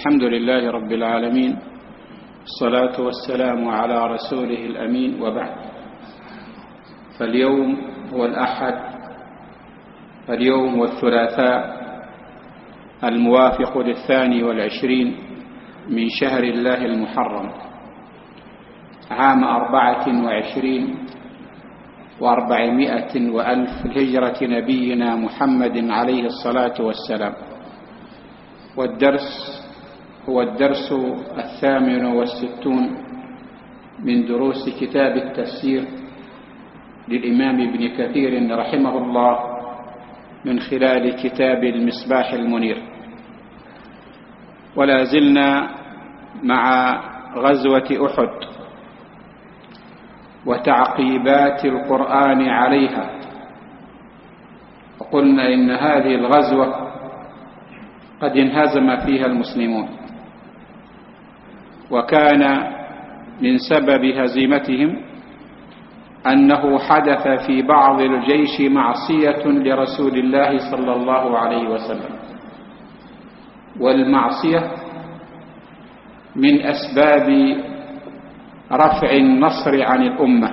الحمد لله رب العالمين، الصلاة والسلام على رسوله الأمين، وبعد. فاليوم هو الأحد، اليوم والثلاثاء الموافق 22 من شهر الله المحرم عام 24 و400 وألف الهجرة نبينا محمد عليه الصلاة والسلام. والدرس هو الدرس 68 من دروس كتاب التفسير للإمام ابن كثير رحمه الله من خلال كتاب المصباح المنير. ولا زلنا مع غزوة أحد وتعقيبات القرآن عليها، وقلنا إن هذه الغزوة قد انهزم فيها المسلمون، وكان من سبب هزيمتهم أنه حدث في بعض الجيش معصية لرسول الله صلى الله عليه وسلم، والمعصية من أسباب رفع النصر عن الأمة.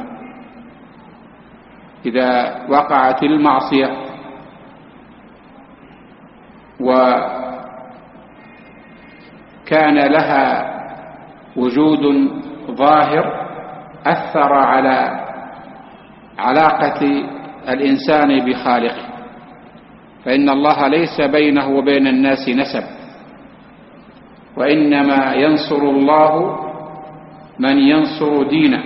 إذا وقعت المعصية وكان لها وجود ظاهر أثر على علاقة الإنسان بخالقه، فإن الله ليس بينه وبين الناس نسب، وإنما ينصر الله من ينصر دينه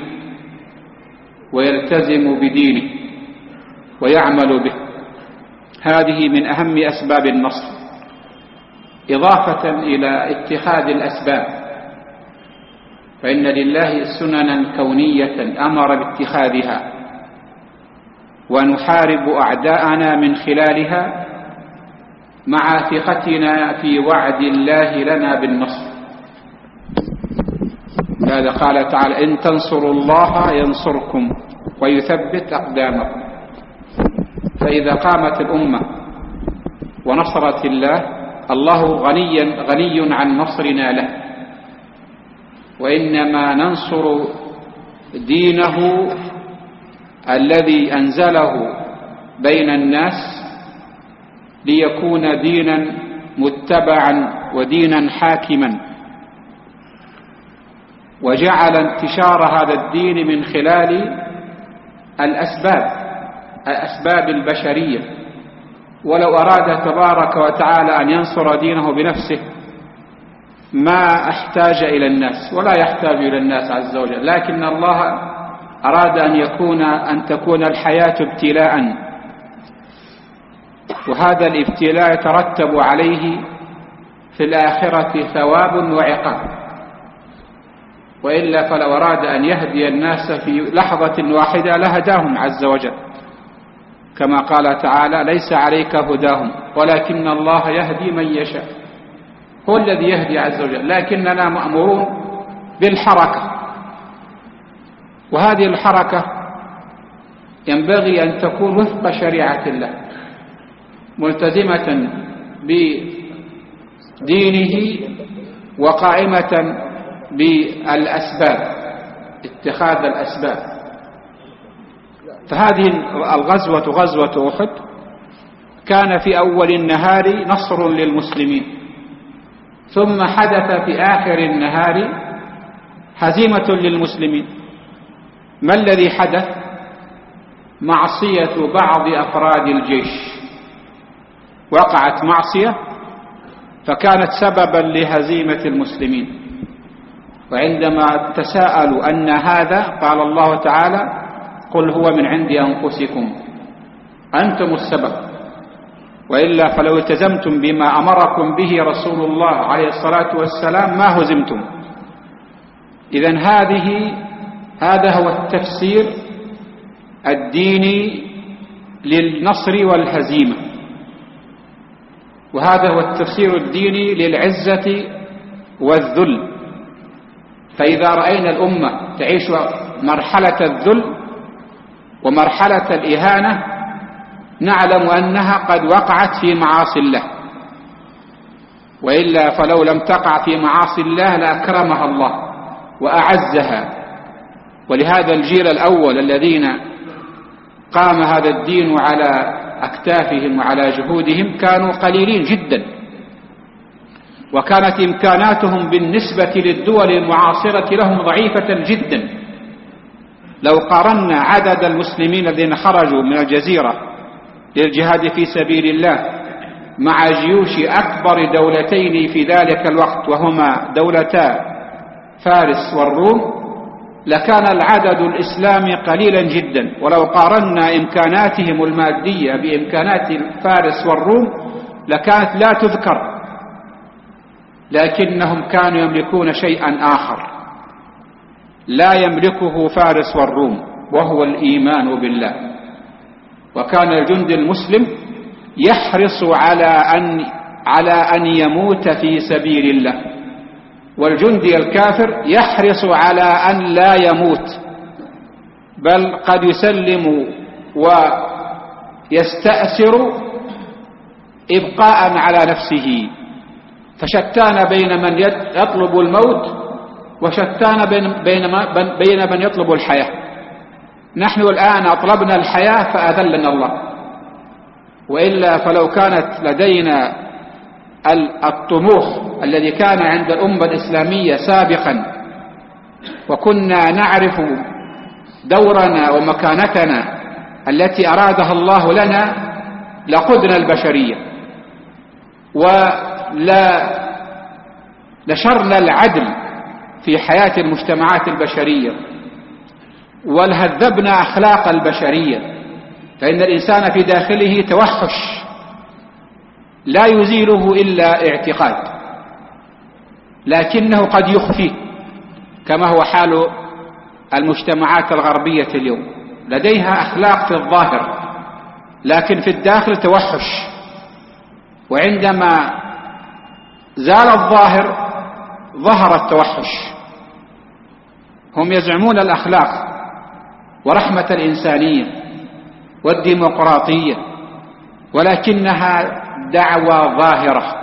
ويلتزم بدينه ويعمل به. هذه من أهم أسباب النصر، إضافة إلى اتخاذ الأسباب، فإن لله سننا كونية أمر باتخاذها، ونحارب أعداءنا من خلالها مع ثقتنا في وعد الله لنا بالنصر. هذا قال تعالى: إن تنصروا الله ينصركم ويثبت أقدامكم. فإذا قامت الأمة ونصرت الله غني عن نصرنا له، وإنما ننصر دينه الذي أنزله بين الناس ليكون دينا متبعا ودينا حاكما، وجعل انتشار هذا الدين من خلال الأسباب البشرية. ولو أراد تبارك وتعالى أن ينصر دينه بنفسه ما احتاج إلى الناس ولا يحتاج إلى الناس عز وجل، لكن الله أراد أن تكون الحياة ابتلاء، وهذا الابتلاء يترتب عليه في الآخرة ثواب وعقاب، وإلا فلو أراد أن يهدي الناس في لحظة واحدة لهداهم عز وجل، كما قال تعالى: ليس عليك هداهم ولكن الله يهدي من يشاء. هو الذي يهدي عز وجل، لكننا مأمورون بالحركة، وهذه الحركة ينبغي أن تكون وفق شريعة الله، ملتزمة بدينه وقائمة بالأسباب، اتخاذ الأسباب. فهذه الغزوة غزوة أحد كان في أول النهار نصر للمسلمين، ثم حدث في آخر النهار هزيمة للمسلمين. ما الذي حدث؟ معصية بعض أفراد الجيش، وقعت معصية فكانت سببا لهزيمة المسلمين. وعندما تساءلوا أن هذا، قال الله تعالى: قل هو من عند أنفسكم أنتم السبب، وإلا فلو التزمتم بما أمركم به رسول الله عليه الصلاة والسلام ما هزمتم. إذن هذا هو التفسير الديني للنصر والهزيمة، وهذا هو التفسير الديني للعزة والذل. فإذا رأينا الأمة تعيش مرحلة الذل ومرحلة الإهانة نعلم أنها قد وقعت في معاصي الله، وإلا فلو لم تقع في معاصي الله لأكرمها الله وأعزها. ولهذا الجيل الأول الذين قام هذا الدين على أكتافهم وعلى جهودهم كانوا قليلين جدا، وكانت إمكاناتهم بالنسبة للدول المعاصرة لهم ضعيفة جدا. لو قارنا عدد المسلمين الذين خرجوا من الجزيرة للجهاد في سبيل الله مع جيوش أكبر دولتين في ذلك الوقت وهما دولتا فارس والروم، لكان العدد الإسلامي قليلا جدا. ولو قارنا إمكاناتهم المادية بإمكانات فارس والروم لكانت لا تذكر، لكنهم كانوا يملكون شيئا آخر لا يملكه فارس والروم، وهو الإيمان بالله. وكان الجند المسلم يحرص على أن يموت في سبيل الله، والجندي الكافر يحرص على أن لا يموت، بل قد يسلم ويستأسر إبقاء على نفسه. فشتان بين من يطلب الموت وشتان بين من يطلب الحياة. نحن الآن أطلبنا الحياة فأذلنا الله، وإلا فلو كانت لدينا الطموح الذي كان عند الأمة الإسلامية سابقا وكنا نعرف دورنا ومكانتنا التي أرادها الله لنا لقدنا البشرية ولا نشرنا العدل في حياة المجتمعات البشرية ولهذبنا أخلاق البشرية. فإن الإنسان في داخله توحش لا يزيله إلا اعتقاد، لكنه قد يخفيه، كما هو حال المجتمعات الغربية اليوم. لديها أخلاق في الظاهر لكن في الداخل توحش، وعندما زال الظاهر ظهر التوحش. هم يزعمون الأخلاق ورحمة الإنسانية والديمقراطية، ولكنها دعوى ظاهرة.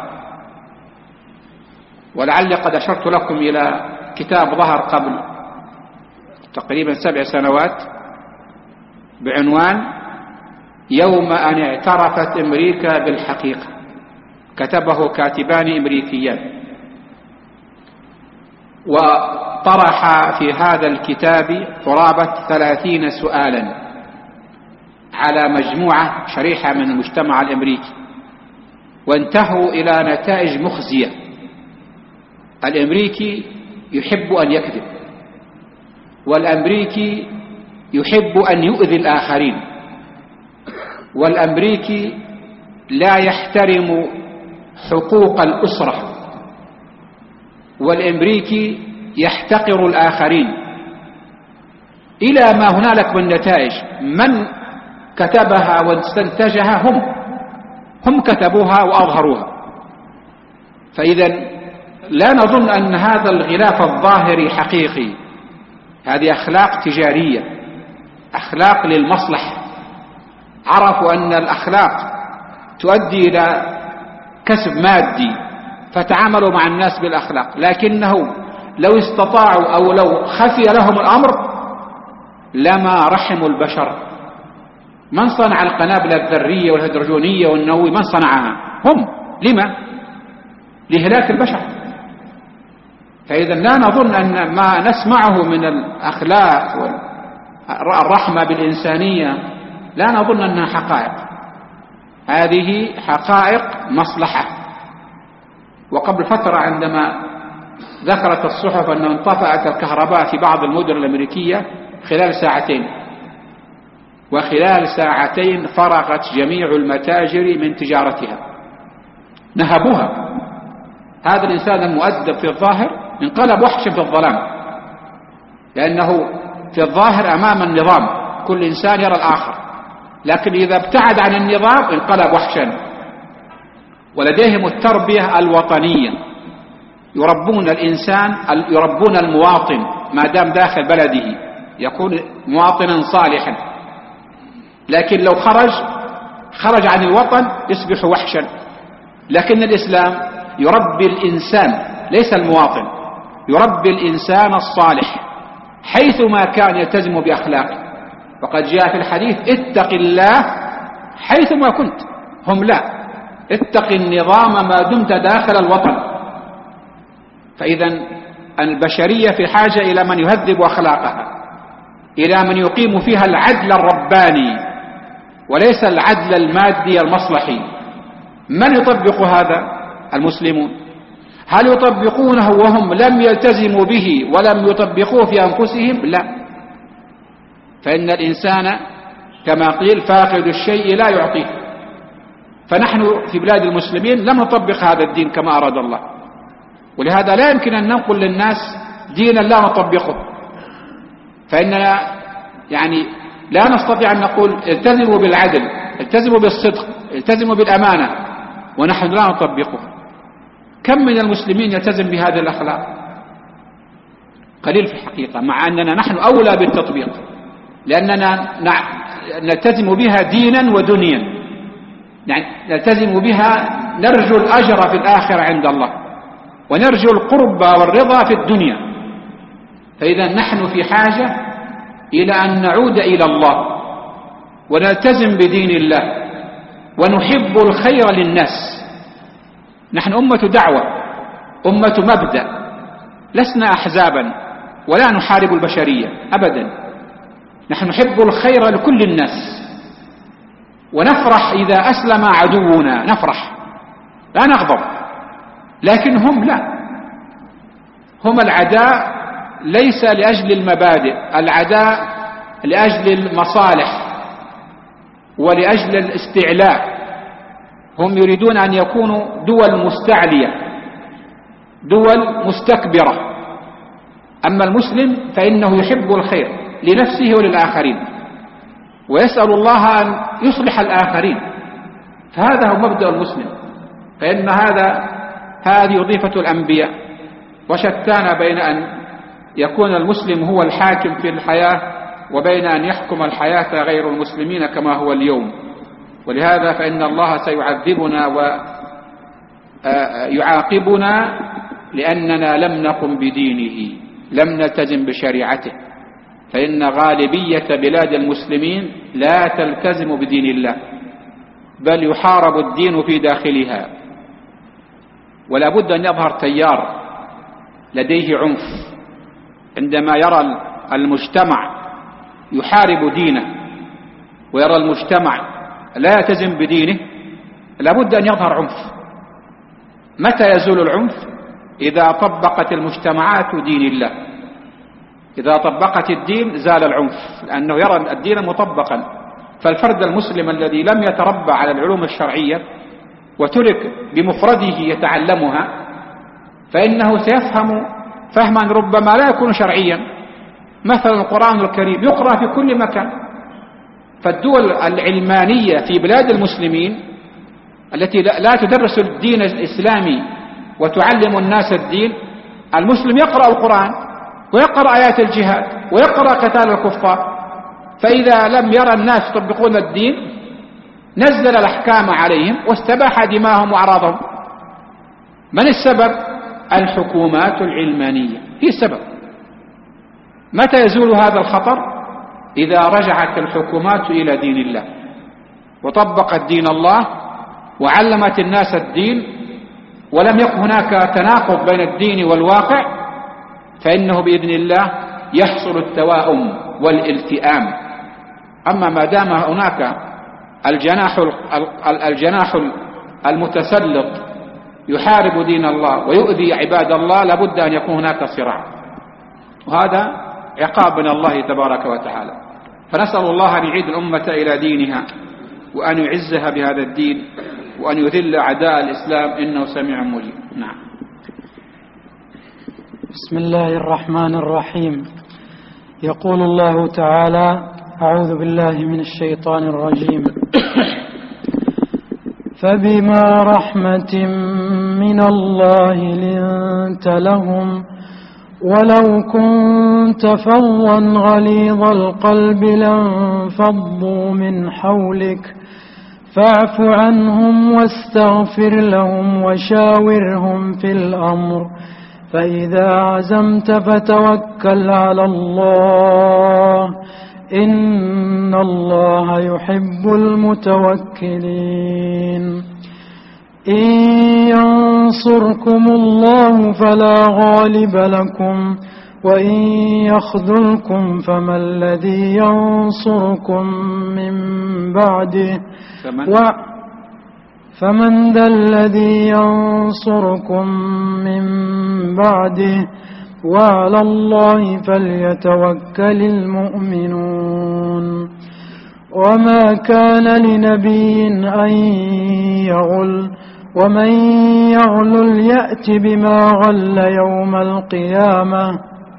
ولعلي قد أشرت لكم إلى كتاب ظهر قبل تقريبا 7 سنوات بعنوان يوم أن اعترفت أمريكا بالحقيقة، كتبه كاتبان أمريكيان، وطرح في هذا الكتاب قرابة 30 سؤالا على مجموعة شريحة من المجتمع الأمريكي، وانتهوا إلى نتائج مخزية. الأمريكي يحب أن يكذب، والأمريكي يحب أن يؤذي الآخرين، والأمريكي لا يحترم حقوق الأسرة، والأمريكي يحتقر الآخرين، إلى ما هنالك من نتائج. من كتبها واستنتجها هم كتبوها وأظهروها. فإذا لا نظن أن هذا الغلاف الظاهري حقيقي، هذه أخلاق تجارية، أخلاق للمصلحة. عرفوا أن الأخلاق تؤدي إلى كسب مادي فتعاملوا مع الناس بالأخلاق، لكنه لو استطاعوا أو لو خفي لهم الأمر لما رحموا البشر. من صنع القنابل الذرية والهيدروجينية والنووية؟ من صنعها؟ هم. لما؟ لهلاك البشر. فإذا لا نظن أن ما نسمعه من الأخلاق والرحمة بالإنسانية لا نظن أنها حقائق، هذه حقائق مصلحة. وقبل فترة عندما ذكرت الصحف أن انطفأت الكهرباء في بعض المدن الأمريكية خلال 2 ساعات، وخلال 2 ساعات فرغت جميع المتاجر من تجارتها، نهبوها. هذا الإنسان المؤدب في الظاهر انقلب وحشا في الظلام، لأنه في الظاهر أمام النظام كل إنسان يرى الآخر، لكن إذا ابتعد عن النظام انقلب وحشا. ولديهم التربية الوطنية، يربون الإنسان، يربون المواطن ما دام داخل بلده يكون مواطنا صالحا، لكن لو خرج عن الوطن يصبح وحشا. لكن الإسلام يربي الإنسان ليس المواطن، يربي الإنسان الصالح حيثما كان يلتزم بأخلاقه. وقد جاء في الحديث اتق الله حيثما كنت. هم لا، اتق النظام ما دمت داخل الوطن. فإذا البشرية في حاجة إلى من يهذب أخلاقها، إلى من يقيم فيها العدل الرباني وليس العدل المادي المصلحي. من يطبق هذا؟ المسلمون. هل يطبقونه وهم لم يلتزموا به ولم يطبقوه في أنفسهم؟ لا. فإن الإنسان كما قيل فاقد الشيء لا يعطيه. فنحن في بلاد المسلمين لم نطبق هذا الدين كما أراد الله، ولهذا لا يمكن أن ننقل للناس دينا لا نطبقه. فإننا يعني لا نستطيع أن نقول التزموا بالعدل، التزموا بالصدق، التزموا بالأمانة، ونحن لا نطبقه. كم من المسلمين يلتزم بهذه الأخلاق؟ قليل في الحقيقة، مع أننا نحن أولى بالتطبيق، لأننا نلتزم بها دينا ودنيا، يعني نلتزم بها نرجو الأجر في الآخرة عند الله، ونرجو القرب والرضا في الدنيا. فإذا نحن في حاجة إلى أن نعود إلى الله ونلتزم بدين الله ونحب الخير للناس. نحن أمة دعوة، أمة مبدأ، لسنا أحزابا ولا نحارب البشرية أبدا. نحن نحب الخير لكل الناس، ونفرح إذا أسلم عدونا، نفرح لا نغضب. لكن هم لا، هم العداء ليس لأجل المبادئ، العداء لأجل المصالح ولأجل الاستعلاء. هم يريدون أن يكونوا دول مستعلية، دول مستكبرة. أما المسلم فإنه يحب الخير لنفسه وللآخرين، ويسأل الله أن يصلح الآخرين. فهذا هو مبدأ المسلم. فإن هذه وظيفة الأنبياء، وشتان بين أن يكون المسلم هو الحاكم في الحياة وبين أن يحكم الحياة غير المسلمين كما هو اليوم. ولهذا فإن الله سيعذبنا ويعاقبنا لأننا لم نقم بدينه، لم نلتزم بشريعته. فإن غالبية بلاد المسلمين لا تلتزم بدين الله، بل يحارب الدين في داخلها. ولا بد أن يظهر تيار لديه عنف عندما يرى المجتمع يحارب دينه ويرى المجتمع لا يلتزم بدينه. لا بد أن يظهر عنف. متى يزول العنف؟ إذا طبقت المجتمعات دين الله. إذا طبقت الدين زال العنف، لأنه يرى الدين مطبقا. فالفرد المسلم الذي لم يتربى على العلوم الشرعية وترك بمفرده يتعلمها، فإنه سيفهم فهما ربما لا يكون شرعيا. مثلا القرآن الكريم يقرأ في كل مكان. فالدول العلمانية في بلاد المسلمين التي لا تدرس الدين الإسلامي وتعلم الناس الدين، المسلم يقرأ القرآن ويقرأ آيات الجهاد ويقرأ قتال الكفار. فإذا لم يرى الناس يطبقون الدين نزل الأحكام عليهم واستباح دماءهم وأعراضهم. من السبب؟ الحكومات العلمانية هي السبب. متى يزول هذا الخطر؟ إذا رجعت الحكومات إلى دين الله وطبقت دين الله وعلمت الناس الدين، ولم يكن هناك تناقض بين الدين والواقع، فإنه بإذن الله يحصل التواؤم والالتئام. أما ما دام هناك الجناح المتسلط يحارب دين الله ويؤذي عباد الله، لابد أن يكون هناك صراع، وهذا عقاب من الله تبارك وتعالى. فنسأل الله أن يعيد الأمة إلى دينها وأن يعزها بهذا الدين وأن يذل أعداء الإسلام، إنه سميع مجيب. نعم. بسم الله الرحمن الرحيم. يقول الله تعالى: أعوذ بالله من الشيطان الرجيم. فبما رحمة من الله لنت لهم ولو كنت فظا غليظ القلب لانفضوا من حولك فاعف عنهم واستغفر لهم وشاورهم في الأمر فإذا عزمت فتوكل على الله إن الله يحب المتوكلين إن ينصركم الله فلا غالب لكم وإن يخذلكم فما الذي ينصركم من بعده فمن ذا الذي ينصركم من بعده وعلى الله فليتوكل المؤمنون وما كان لنبي أن يغل ومن يغلل يأت بما غل يوم القيامة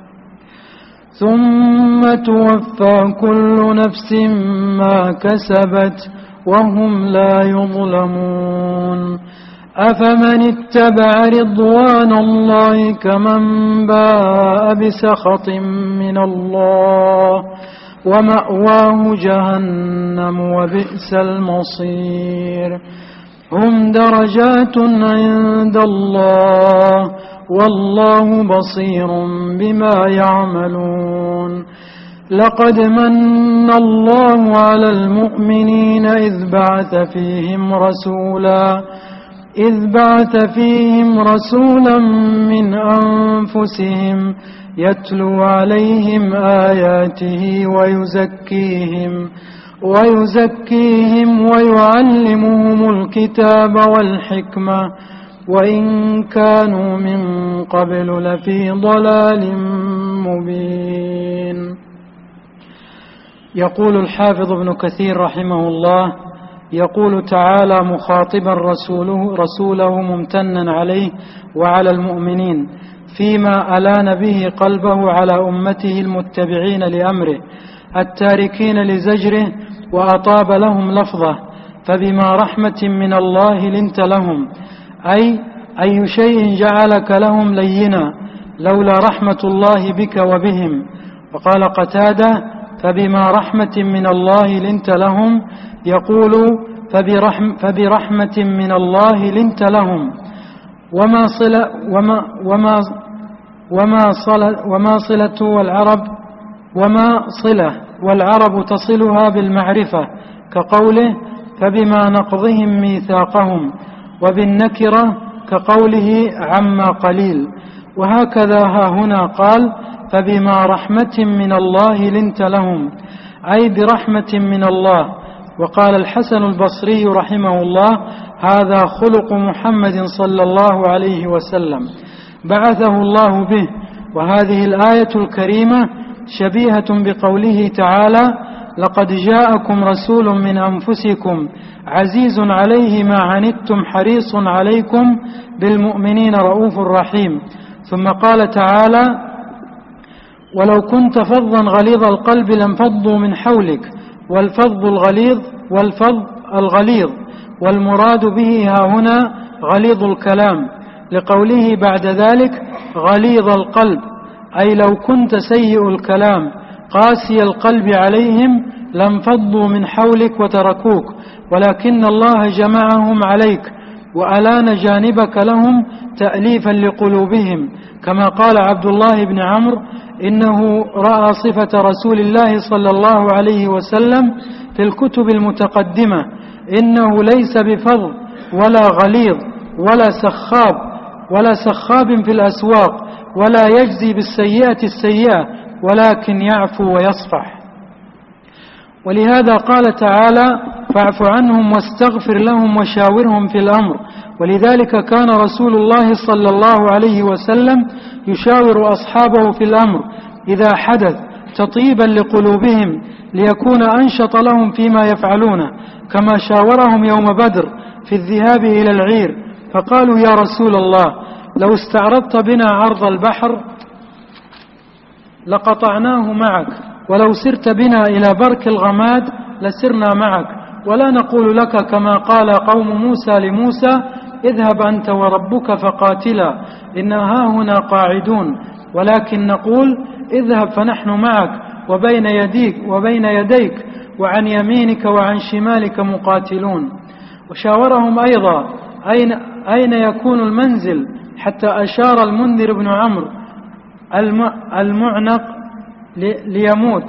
ثم توفى كل نفس ما كسبت وهم لا يظلمون أفمن اتبع رضوان الله كمن باء بسخط من الله ومأواه جهنم وبئس المصير هم درجات عند الله والله بصير بما يعملون لقد من الله على المؤمنين إذ بعث فيهم رسولا من أنفسهم يتلو عليهم آياته ويزكيهم ويعلمهم الكتاب والحكمة وإن كانوا من قبل لفي ضلال مبين. يقول الحافظ ابن كثير رحمه الله يقول تعالى مخاطبا رسوله ممتنا عليه وعلى المؤمنين فيما ألان به قلبه على أمته المتبعين لأمره التاركين لزجره وأطاب لهم لفظه فبما رحمة من الله لنت لهم أي شيء جعلك لهم لينا لولا رحمة الله بك وبهم. وقال قتادة فبما رحمة من الله لنت لهم يقول فبرحمة من الله لنت لهم وما صلة والعرب تصلها بالمعرفة كقوله فبما نقضهم ميثاقهم وبالنكرة كقوله عما قليل وهكذا ها هنا قال فبما رحمة من الله لنت لهم أي برحمة من الله. وقال الحسن البصري رحمه الله هذا خلق محمد صلى الله عليه وسلم بعثه الله به. وهذه الآية الكريمة شبيهة بقوله تعالى لقد جاءكم رسول من أنفسكم عزيز عليه ما عنتم حريص عليكم بالمؤمنين رؤوف رحيم. ثم قال تعالى ولو كنت فظا غليظ القلب لانفضوا من حولك والفظ الغليظ والمراد به ها هنا غليظ الكلام لقوله بعد ذلك غليظ القلب أي لو كنت سيء الكلام قاسي القلب عليهم لانفضوا من حولك وتركوك ولكن الله جمعهم عليك وألان جانبك لهم تأليفا لقلوبهم كما قال عبد الله بن عمرو إنه رأى صفة رسول الله صلى الله عليه وسلم في الكتب المتقدمة إنه ليس بفظ ولا غليظ ولا سخاب في الأسواق ولا يجزي بالسيئة السيئة ولكن يعفو ويصفح. ولهذا قال تعالى فاعف عنهم واستغفر لهم وشاورهم في الأمر. ولذلك كان رسول الله صلى الله عليه وسلم يشاور أصحابه في الأمر إذا حدث تطيبا لقلوبهم ليكون أنشط لهم فيما يفعلونه كما شاورهم يوم بدر في الذهاب إلى العير فقالوا يا رسول الله لو استعرضت بنا عرض البحر لقطعناه معك ولو سرت بنا إلى برك الغماد لسرنا معك ولا نقول لك كما قال قوم موسى لموسى اذهب أنت وربك فقاتلا إن هاهنا قاعدون ولكن نقول اذهب فنحن معك وبين يديك وعن يمينك وعن شمالك مقاتلون. وشاورهم أيضا أين يكون المنزل، حتى أشار المنذر بن عمرو المعنق ليموت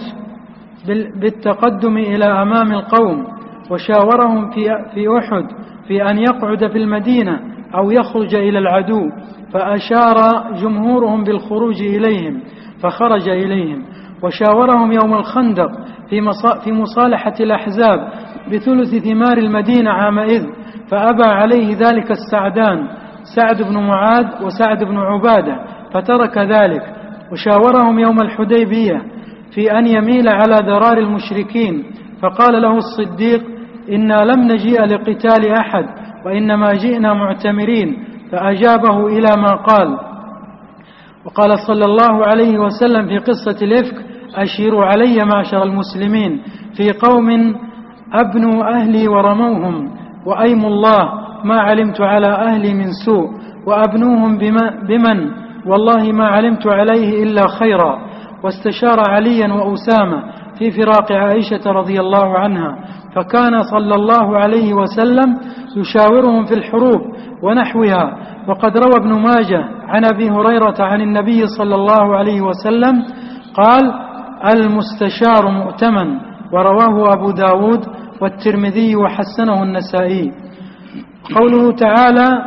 بالتقدم إلى أمام القوم. وشاورهم في أحد في أن يقعد في المدينة أو يخرج إلى العدو، فأشار جمهورهم بالخروج إليهم فخرج إليهم. وشاورهم يوم الخندق في مصالحة الأحزاب بثلث ثمار المدينة عامئذ، فأبى عليه ذلك السعدان، سعد بن معاذ وسعد بن عبادة، فترك ذلك. وشاورهم يوم الحديبية في أن يميل على ذرار المشركين، فقال له الصديق: إنا لم نجيء لقتال أحد، وإنما جئنا معتمرين، فأجابه إلى ما قال. وقال صلى الله عليه وسلم في قصة الإفك: أشيروا علي معشر المسلمين في قوم أبنوا أهلي ورموهم، وأيم الله ما علمت على أهلي من سوء، وأبنوهم بمن والله ما علمت عليه إلا خيرا. واستشار عليا وأسامة في فراق عائشة رضي الله عنها، فكان صلى الله عليه وسلم يشاورهم في الحروب ونحوها. وقد روى ابن ماجه عن أبي هريرة عن النبي صلى الله عليه وسلم قال: المستشار مؤتمن. ورواه أبو داود والترمذي وحسنه النسائي. قوله تعالى: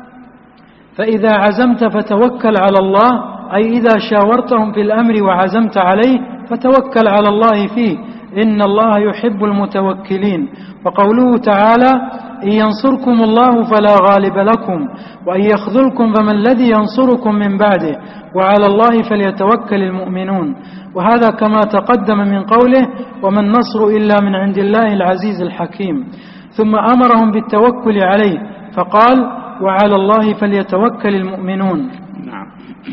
فإذا عزمت فتوكل على الله، أي إذا شاورتهم في الأمر وعزمت عليه فتوكل على الله فيه، إن الله يحب المتوكلين. وقوله تعالى: إن ينصركم الله فلا غالب لكم، وإن يخذلكم فمن الذي ينصركم من بعده، وعلى الله فليتوكل المؤمنون. وهذا كما تقدم من قوله: وما النصر إلا من عند الله العزيز الحكيم. ثم أمرهم بالتوكل عليه فقال: وعلى الله فليتوكل المؤمنون. نعم.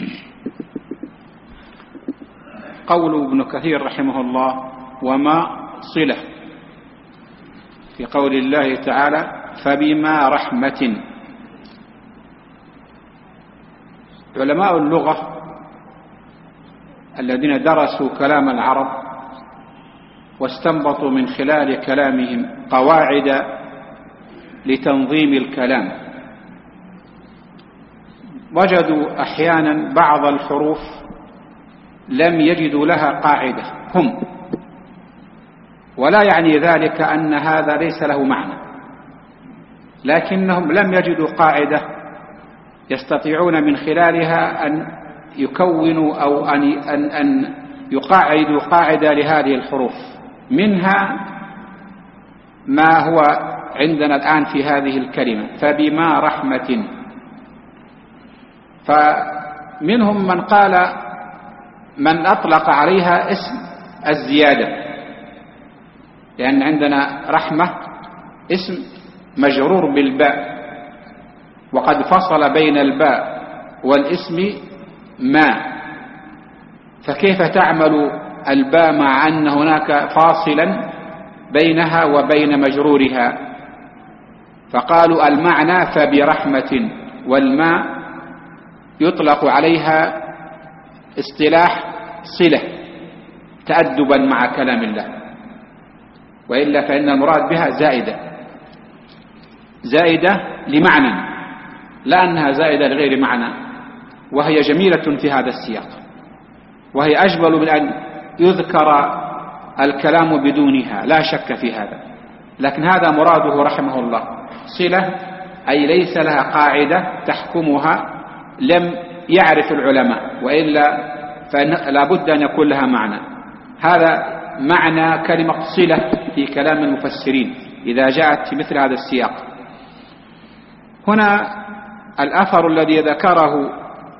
قول ابن كثير رحمه الله: وما صلة، في قول الله تعالى: فبما رحمة. علماء اللغة الذين درسوا كلام العرب واستنبطوا من خلال كلامهم قواعد لتنظيم الكلام، وجدوا أحيانا بعض الحروف لم يجدوا لها قاعدة هم، ولا يعني ذلك أن هذا ليس له معنى، لكنهم لم يجدوا قاعدة يستطيعون من خلالها أن يكونوا أو أن يقاعدوا قاعدة لهذه الحروف. منها ما هو عندنا الآن في هذه الكلمة: فبما رحمة. فمنهم من قال، من أطلق عليها اسم الزيادة، لأن عندنا رحمة اسم مجرور بالباء، وقد فصل بين الباء والاسم ما، فكيف تعمل الباء مع أن هناك فاصلا بينها وبين مجرورها؟ فقالوا المعنى فبرحمة، والماء يطلق عليها اصطلاح صلة تأدبا مع كلام الله، وإلا فإن المراد بها زائدة لمعنى، لا أنها زائدة لغير معنى، وهي جميلة في هذا السياق، وهي أجمل من أن يذكر الكلام بدونها، لا شك في هذا. لكن هذا مراده رحمه الله، صلة أي ليس لها قاعدة تحكمها، لم يعرف العلماء، وإلا فلا بد أن يكون لها معنى. هذا معنى كلمة صلة في كلام المفسرين إذا جاءت في مثل هذا السياق. هنا الأثر الذي ذكره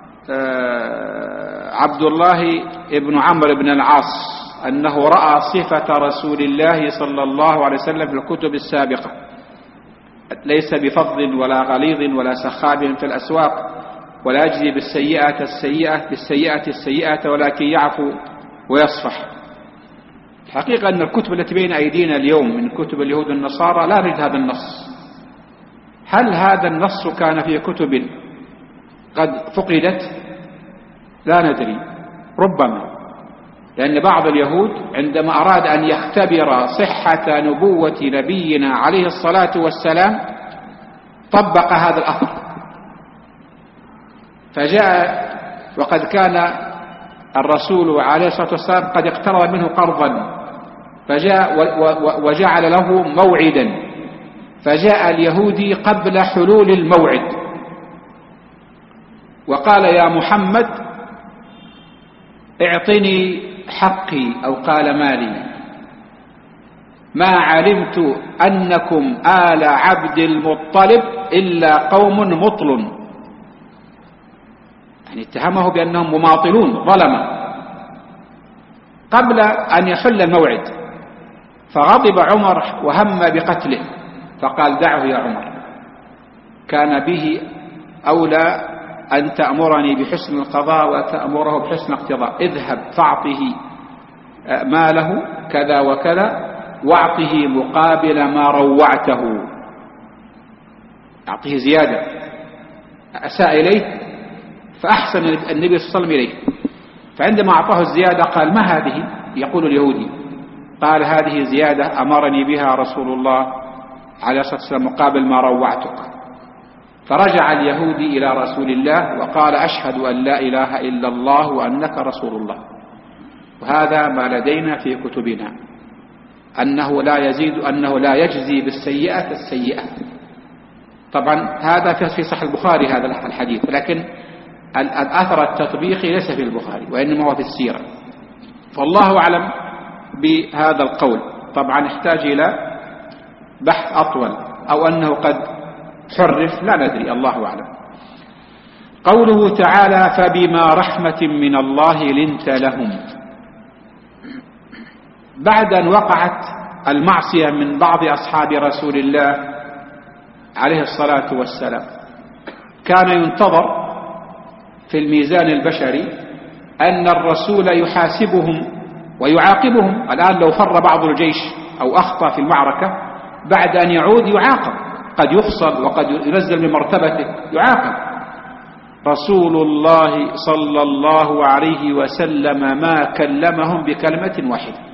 عبد الله بن عمرو بن العاص أنه رأى صفة رسول الله صلى الله عليه وسلم في الكتب السابقة، ليس بفظ ولا غليظ ولا سخاب في الأسواق، ولا يجزي بالسيئة السيئة ولكن يعفو ويصفح. الحقيقة أن الكتب التي بين أيدينا اليوم من كتب اليهود والنصارى لا نجد هذا النص. هل هذا النص كان في كتب قد فقدت؟ لا ندري، ربما، لأن بعض اليهود عندما أراد أن يختبر صحة نبوة نبينا عليه الصلاة والسلام طبق هذا الأثر، فجاء وقد كان الرسول عليه الصلاة والسلام قد اقترض منه قرضا، فجاء وجعل له موعدا، فجاء اليهودي قبل حلول الموعد وقال: يا محمد اعطني حقي، أو قال مالي، ما علمت أنكم آل عبد المطلب إلا قوم مطل، يعني اتهمه بأنهم مماطلون ظلمة قبل أن يحل الموعد، فغضب عمر وهم بقتله، فقال: دعه يا عمر، كان به أولى أن تأمرني بحسن القضاء وتأمره بحسن الاقتضاء، اذهب فاعطه ماله كذا وكذا واعطه مقابل ما روعته، أعطيه زيادة، أساء إليه فأحسن النبي صلى الله عليه وسلم إليه، فعندما أعطاه الزيادة قال: ما هذه؟ يقول اليهودي، قال: هذه زيادة أمرني بها رسول الله عليه الصلاة والسلام مقابل ما روعتك. فرجع اليهودي إلى رسول الله وقال: أشهد أن لا إله إلا الله وأنك رسول الله. وهذا ما لدينا في كتبنا، أنه لا يجزي بالسيئة السيئة. طبعا هذا في صحيح البخاري هذا الحديث، لكن الأثر التطبيقي ليس في البخاري وإنما هو في السيرة، فالله أعلم بهذا القول. طبعا يحتاج إلى بحث أطول، أو أنه قد حرف، لا ندري، الله أعلم. قوله تعالى: فبما رحمة من الله لنت لهم. بعد أن وقعت المعصية من بعض أصحاب رسول الله عليه الصلاة والسلام، كان ينتظر في الميزان البشري أن الرسول يحاسبهم ويعاقبهم. الآن لو فر بعض الجيش أو أخطأ في المعركة، بعد أن يعود يعاقب، قد يفصل وقد ينزل من مرتبته، يعاقب. رسول الله صلى الله عليه وسلم ما كلمهم بكلمة واحدة،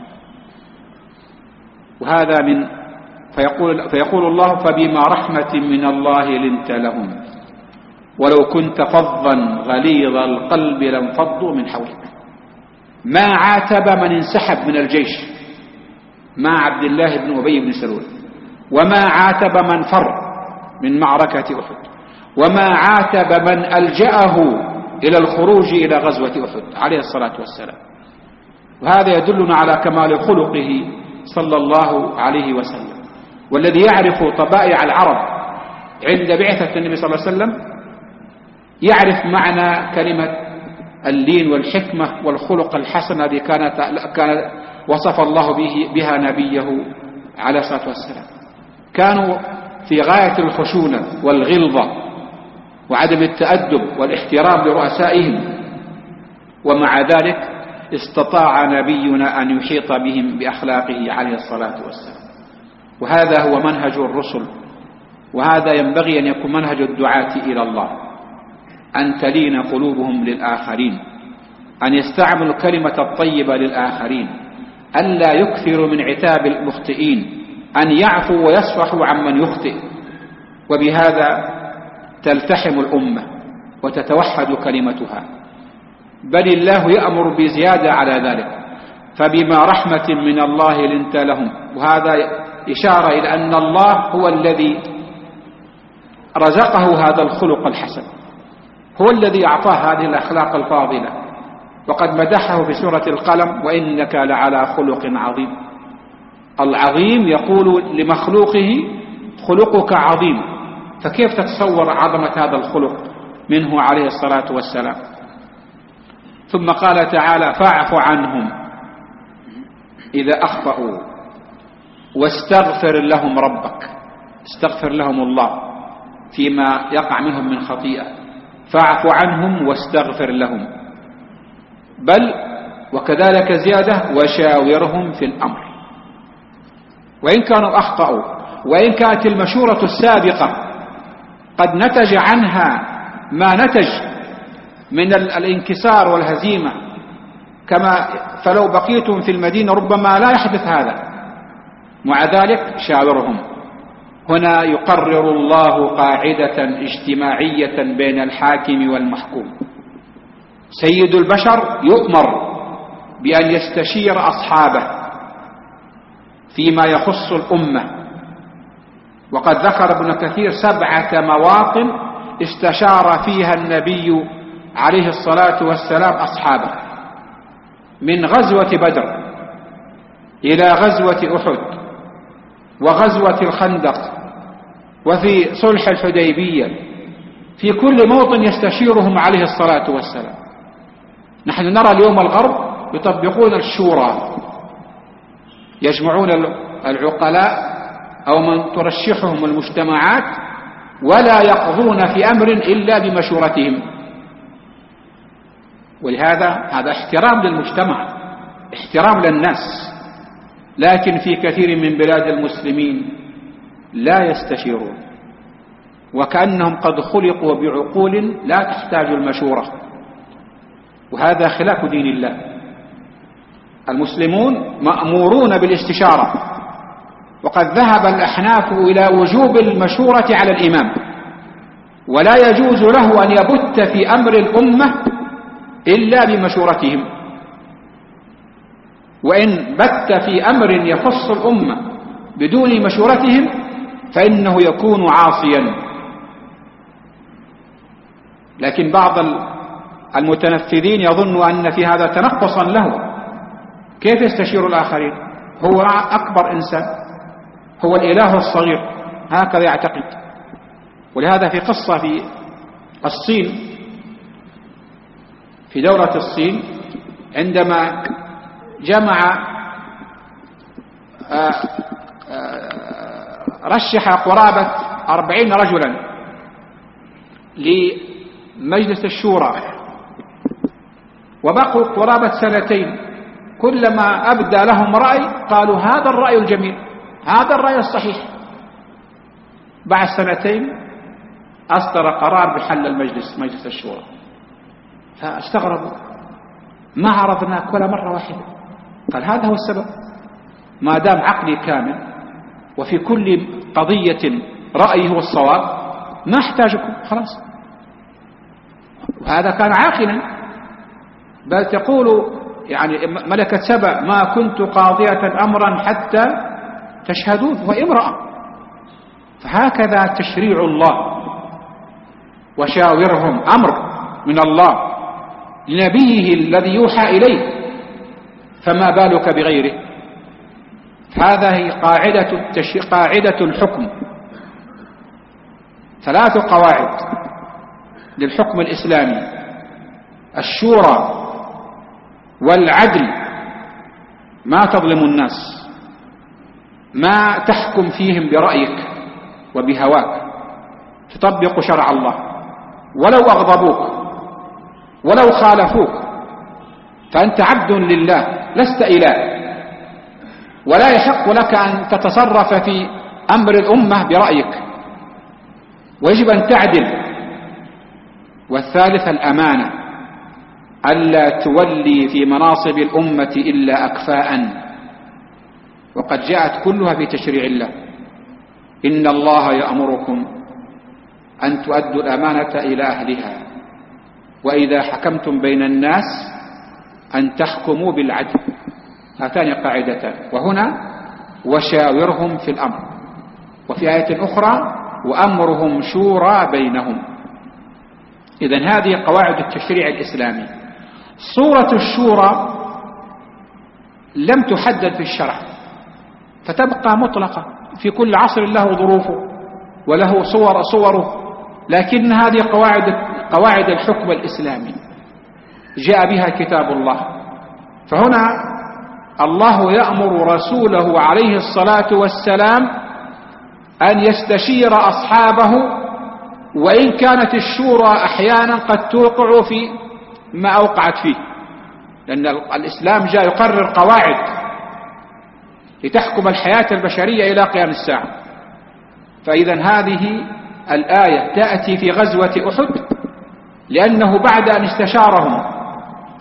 وهذا من فيقول الله: فبما رحمة من الله لنت لهم ولو كنت فظا غليظ القلب لانفضوا من حولك. ما عاتب من انسحب من الجيش مع عبد الله بن أبي بن سلول، وما عاتب من فر من معركة أحد، وما عاتب من ألجأه إلى الخروج إلى غزوة أحد عليه الصلاة والسلام. وهذا يدلنا على كمال خلقه صلى الله عليه وسلم. والذي يعرف طبائع العرب عند بعثة النبي صلى الله عليه وسلم يعرف معنى كلمة اللين والحكمة والخلق الحسن الذي كان وصف الله بها نبيه عليه الصلاة والسلام. كانوا في غاية الخشونة والغلظة وعدم التأدب والاحترام لرؤسائهم، ومع ذلك استطاع نبينا أن يحيط بهم بأخلاقه عليه الصلاة والسلام. وهذا هو منهج الرسل، وهذا ينبغي أن يكون منهج الدعاة إلى الله، أن تلين قلوبهم للآخرين، أن يستعملوا الكلمة الطيبة للآخرين، أن لا يكثروا من عتاب المخطئين، أن يعفوا ويصفحوا عمن يخطئ. وبهذا تلتحم الأمة وتتوحد كلمتها، بل الله يأمر بزيادة على ذلك: فبما رحمة من الله لنت لهم. وهذا إشارة إلى أن الله هو الذي رزقه هذا الخلق الحسن، هو الذي أعطاه هذه الأخلاق الفاضلة، وقد مدحه في سورة القلم: وإنك لعلى خلق عظيم. العظيم يقول لمخلوقه: خلقك عظيم، فكيف تتصور عظمة هذا الخلق منه عليه الصلاة والسلام؟ ثم قال تعالى: فاعف عنهم إذا أخطأوا واستغفر لهم ربك. استغفر لهم الله فيما يقع منهم من خطيئة، فاعف عنهم واستغفر لهم. بل وكذلك زيادة: وشاورهم في الأمر. وإن كانوا أخطأوا، وإن كانت المشورة السابقة قد نتج عنها ما نتج من الانكسار والهزيمة فلو بقيتم في المدينة ربما لا يحدث هذا. مع ذلك شاورهم. هنا يقرر الله قاعدة اجتماعية بين الحاكم والمحكوم. سيد البشر يؤمر بأن يستشير أصحابه فيما يخص الأمة، وقد ذكر ابن كثير 7 مواطن استشار فيها النبي عليه الصلاة والسلام أصحابه، من غزوة بدر إلى غزوة أحد وغزوة الخندق وفي صلح الحديبية. في كل موطن يستشيرهم عليه الصلاة والسلام. نحن نرى اليوم الغرب يطبقون الشورى، يجمعون العقلاء أو من ترشحهم المجتمعات ولا يقضون في أمر إلا بمشورتهم. ولهذا هذا احترام للمجتمع، احترام للناس. لكن في كثير من بلاد المسلمين لا يستشيرون، وكأنهم قد خلقوا بعقول لا تحتاج المشورة، وهذا خلاف دين الله. المسلمون مأمورون بالاستشارة، وقد ذهب الأحناف إلى وجوب المشورة على الإمام، ولا يجوز له أن يبت في أمر الأمة إلا بمشورتهم، وإن بت في أمر يخص الأمة بدون مشورتهم فإنه يكون عاصيا. لكن بعض المتنفذين يظن أن في هذا تنقصا له. كيف يستشير الآخرين؟ هو أكبر إنسان، هو الإله الصغير، هكذا يعتقد. ولهذا في قصة في الصين، في دولة الصين، عندما جمع رشح قرابة 40 رجلا لمجلس الشورى، وبقوا قرابة 2 سنين، كلما أبدى لهم رأي قالوا هذا الرأي الجميل، هذا الرأي الصحيح. بعد 2 أصدر قرار بحل مجلس الشورى، فاستغربوا، ما عرضناك ولا مرة واحدة. قال هذا هو السبب، ما دام عقلي كامل وفي كل قضية رأيي هو الصواب ما احتاجكم خلاص. وهذا كان عاقلا، بل تقول يعني ملكة سبأ ما كنت قاضية أمرا حتى تشهدون، وهي امرأة. فهكذا تشريع الله، وشاورهم أمر من الله لنبيه الذي يوحى إليه، فما بالك بغيره. هذه قاعدة الحكم. 3 قواعد للحكم الإسلامي: الشورى والعدل، ما تظلم الناس، ما تحكم فيهم برأيك وبهواك، تطبق شرع الله ولو أغضبوك ولو خالفوك، فأنت عبد لله لست إله، ولا يحق لك أن تتصرف في أمر الأمة برأيك، ويجب أن تعدل. والثالث الأمانة، ألا تولي في مناصب الأمة إلا أكفاء، وقد جاءت كلها في تشريع الله: إن الله يأمركم أن تؤدوا الأمانة إلى أهلها، وإذا حكمتم بين الناس أن تحكموا بالعدل. هاتان قاعدتان. وهنا وشاورهم في الأمر، وفي آية أخرى وأمرهم شورى بينهم. إذن هذه قواعد التشريع الإسلامي. صورة الشورى لم تحدد في الشرع، فتبقى مطلقة، في كل عصر له ظروفه وله صوره، لكن هذه قواعد الحكم الإسلامي جاء بها كتاب الله. فهنا الله يأمر رسوله عليه الصلاة والسلام أن يستشير أصحابه، وإن كانت الشورى أحيانا قد توقع في ما أوقعت فيه، لأن الإسلام جاء يقرر قواعد لتحكم الحياة البشرية إلى قيام الساعة. فإذا هذه الآية تأتي في غزوة أحد، لأنه بعد أن استشارهم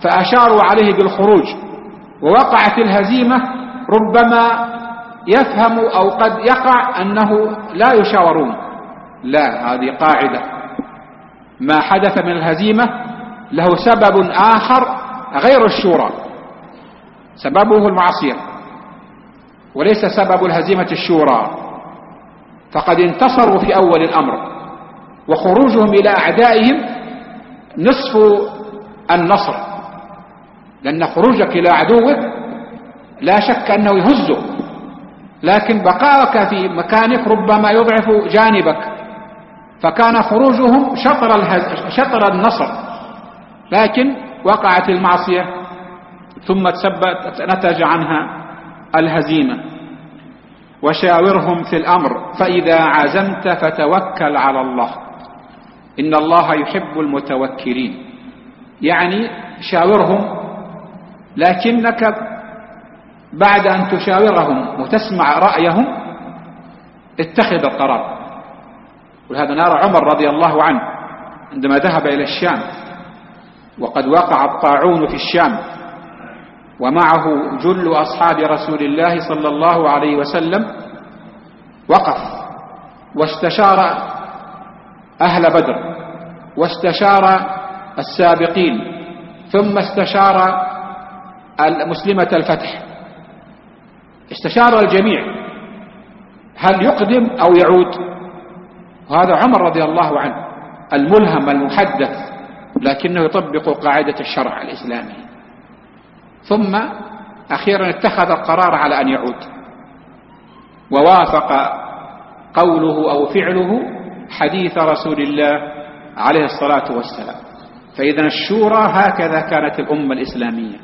فأشاروا عليه بالخروج ووقعت الهزيمة، ربما يفهم أو قد يقع أنه لا يشاورون. لا، هذه قاعدة: ما حدث من الهزيمة له سبب آخر غير الشورى، سببه المعصية وليس سبب الهزيمة الشورى. فقد انتصروا في أول الأمر، وخروجهم إلى أعدائهم نصف النصر، لأن خروجك إلى عدوك لا شك أنه يهزه، لكن بقاءك في مكانك ربما يضعف جانبك. فكان خروجهم شطر النصر، لكن وقعت المعصية ثم نتج عنها الهزيمة. وشاورهم في الأمر فإذا عزمت فتوكل على الله إن الله يحب المتوكلين. يعني شاورهم، لكنك بعد أن تشاورهم وتسمع رأيهم اتخذ القرار. ولهذا نرى عمر رضي الله عنه عندما ذهب إلى الشام وقد وقع الطاعون في الشام ومعه جل أصحاب رسول الله صلى الله عليه وسلم، وقف واستشار أهل بدر واستشار السابقين ثم استشار مسلمة الفتح، استشار الجميع هل يقدم أو يعود. وهذا عمر رضي الله عنه الملهم المحدث، لكنه يطبق قاعدة الشرع الإسلامي. ثم أخيرا اتخذ القرار على أن يعود، ووافق قوله أو فعله حديث رسول الله عليه الصلاة والسلام. فإذا الشورى هكذا كانت الأمة الإسلامية،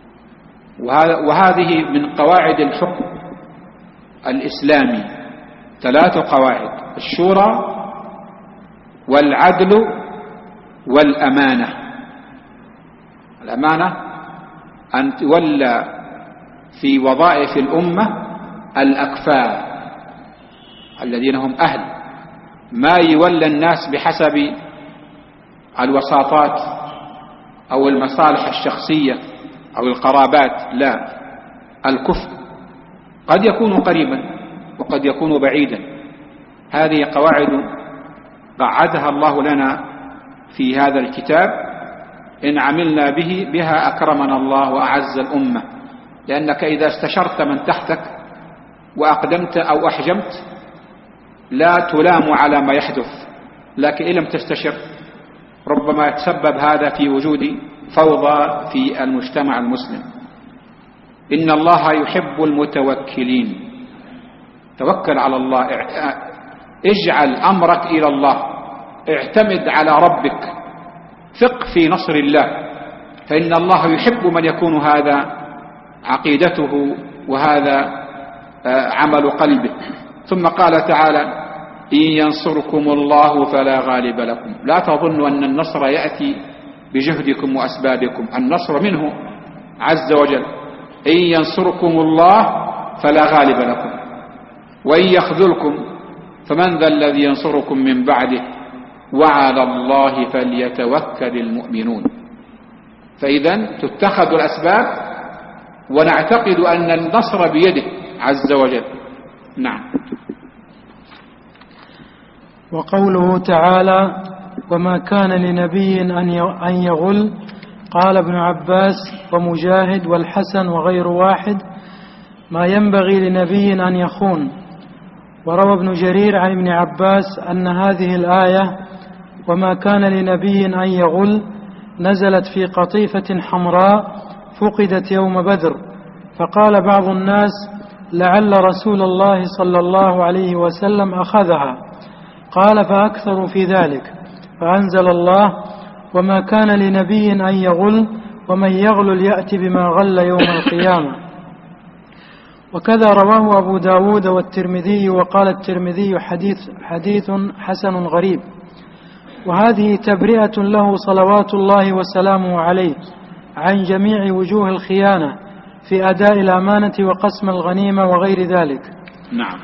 وهذه من قواعد الحكم الإسلامي 3 قواعد: الشورى والعدل والأمانة. الأمانة أن تولى في وظائف الأمة الأكفاء الذين هم أهل، ما يولى الناس بحسب الوساطات أو المصالح الشخصية أو القرابات، لا، الكفء قد يكون قريبا وقد يكون بعيدا. هذه قواعد قعدها الله لنا في هذا الكتاب، إن عملنا بها أكرمنا الله وأعز الأمة. لأنك إذا استشرت من تحتك وأقدمت أو أحجمت لا تلام على ما يحدث، لكن إن لم تستشر ربما يتسبب هذا في وجود فوضى في المجتمع المسلم. إن الله يحب المتوكلين. توكل على الله، اجعل أمرك إلى الله، اعتمد على ربك، ثق في نصر الله، فإن الله يحب من يكون هذا عقيدته وهذا عمل قلبه. ثم قال تعالى: إن ينصركم الله فلا غالب لكم. لا تظنوا أن النصر يأتي بجهدكم وأسبابكم، النصر منه عز وجل. إن ينصركم الله فلا غالب لكم وإن يخذلكم فمن ذا الذي ينصركم من بعده وعلى الله فليتوكل المؤمنون. فإذا تتخذ الأسباب ونعتقد أن النصر بيده عز وجل. نعم. وقوله تعالى: وما كان لنبي أن يغل. قال ابن عباس ومجاهد والحسن وغير واحد: ما ينبغي لنبي أن يخون. وروى ابن جرير عن ابن عباس أن هذه الآية وما كان لنبي أن يغل نزلت في قطيفة حمراء فقدت يوم بدر، فقال بعض الناس: لعل رسول الله صلى الله عليه وسلم أخذها. قال: فأكثروا في ذلك، فأنزل الله: وما كان لنبي أن يغل ومن يغل يأتي بما غل يوم القيامة. وكذا رواه أبو داود والترمذي، وقال الترمذي: حديث حسن غريب. وهذه تبرئة له صلوات الله وسلامه عليه عن جميع وجوه الخيانة في أداء الأمانة وقسم الغنيمة وغير ذلك. نعم.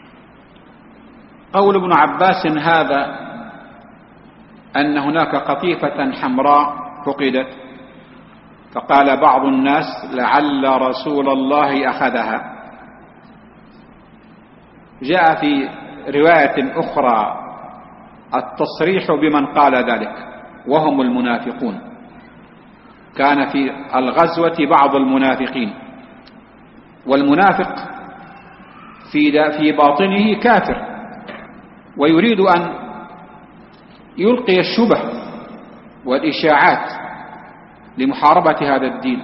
قول ابن عباس هذا أن هناك قطيفة حمراء فقدت، فقال بعض الناس لعل رسول الله أخذها. جاء في رواية أخرى التصريح بمن قال ذلك وهم المنافقون. كان في الغزوة بعض المنافقين، والمنافق في باطنه كافر ويريد أن يلقي الشبه والإشاعات لمحاربة هذا الدين.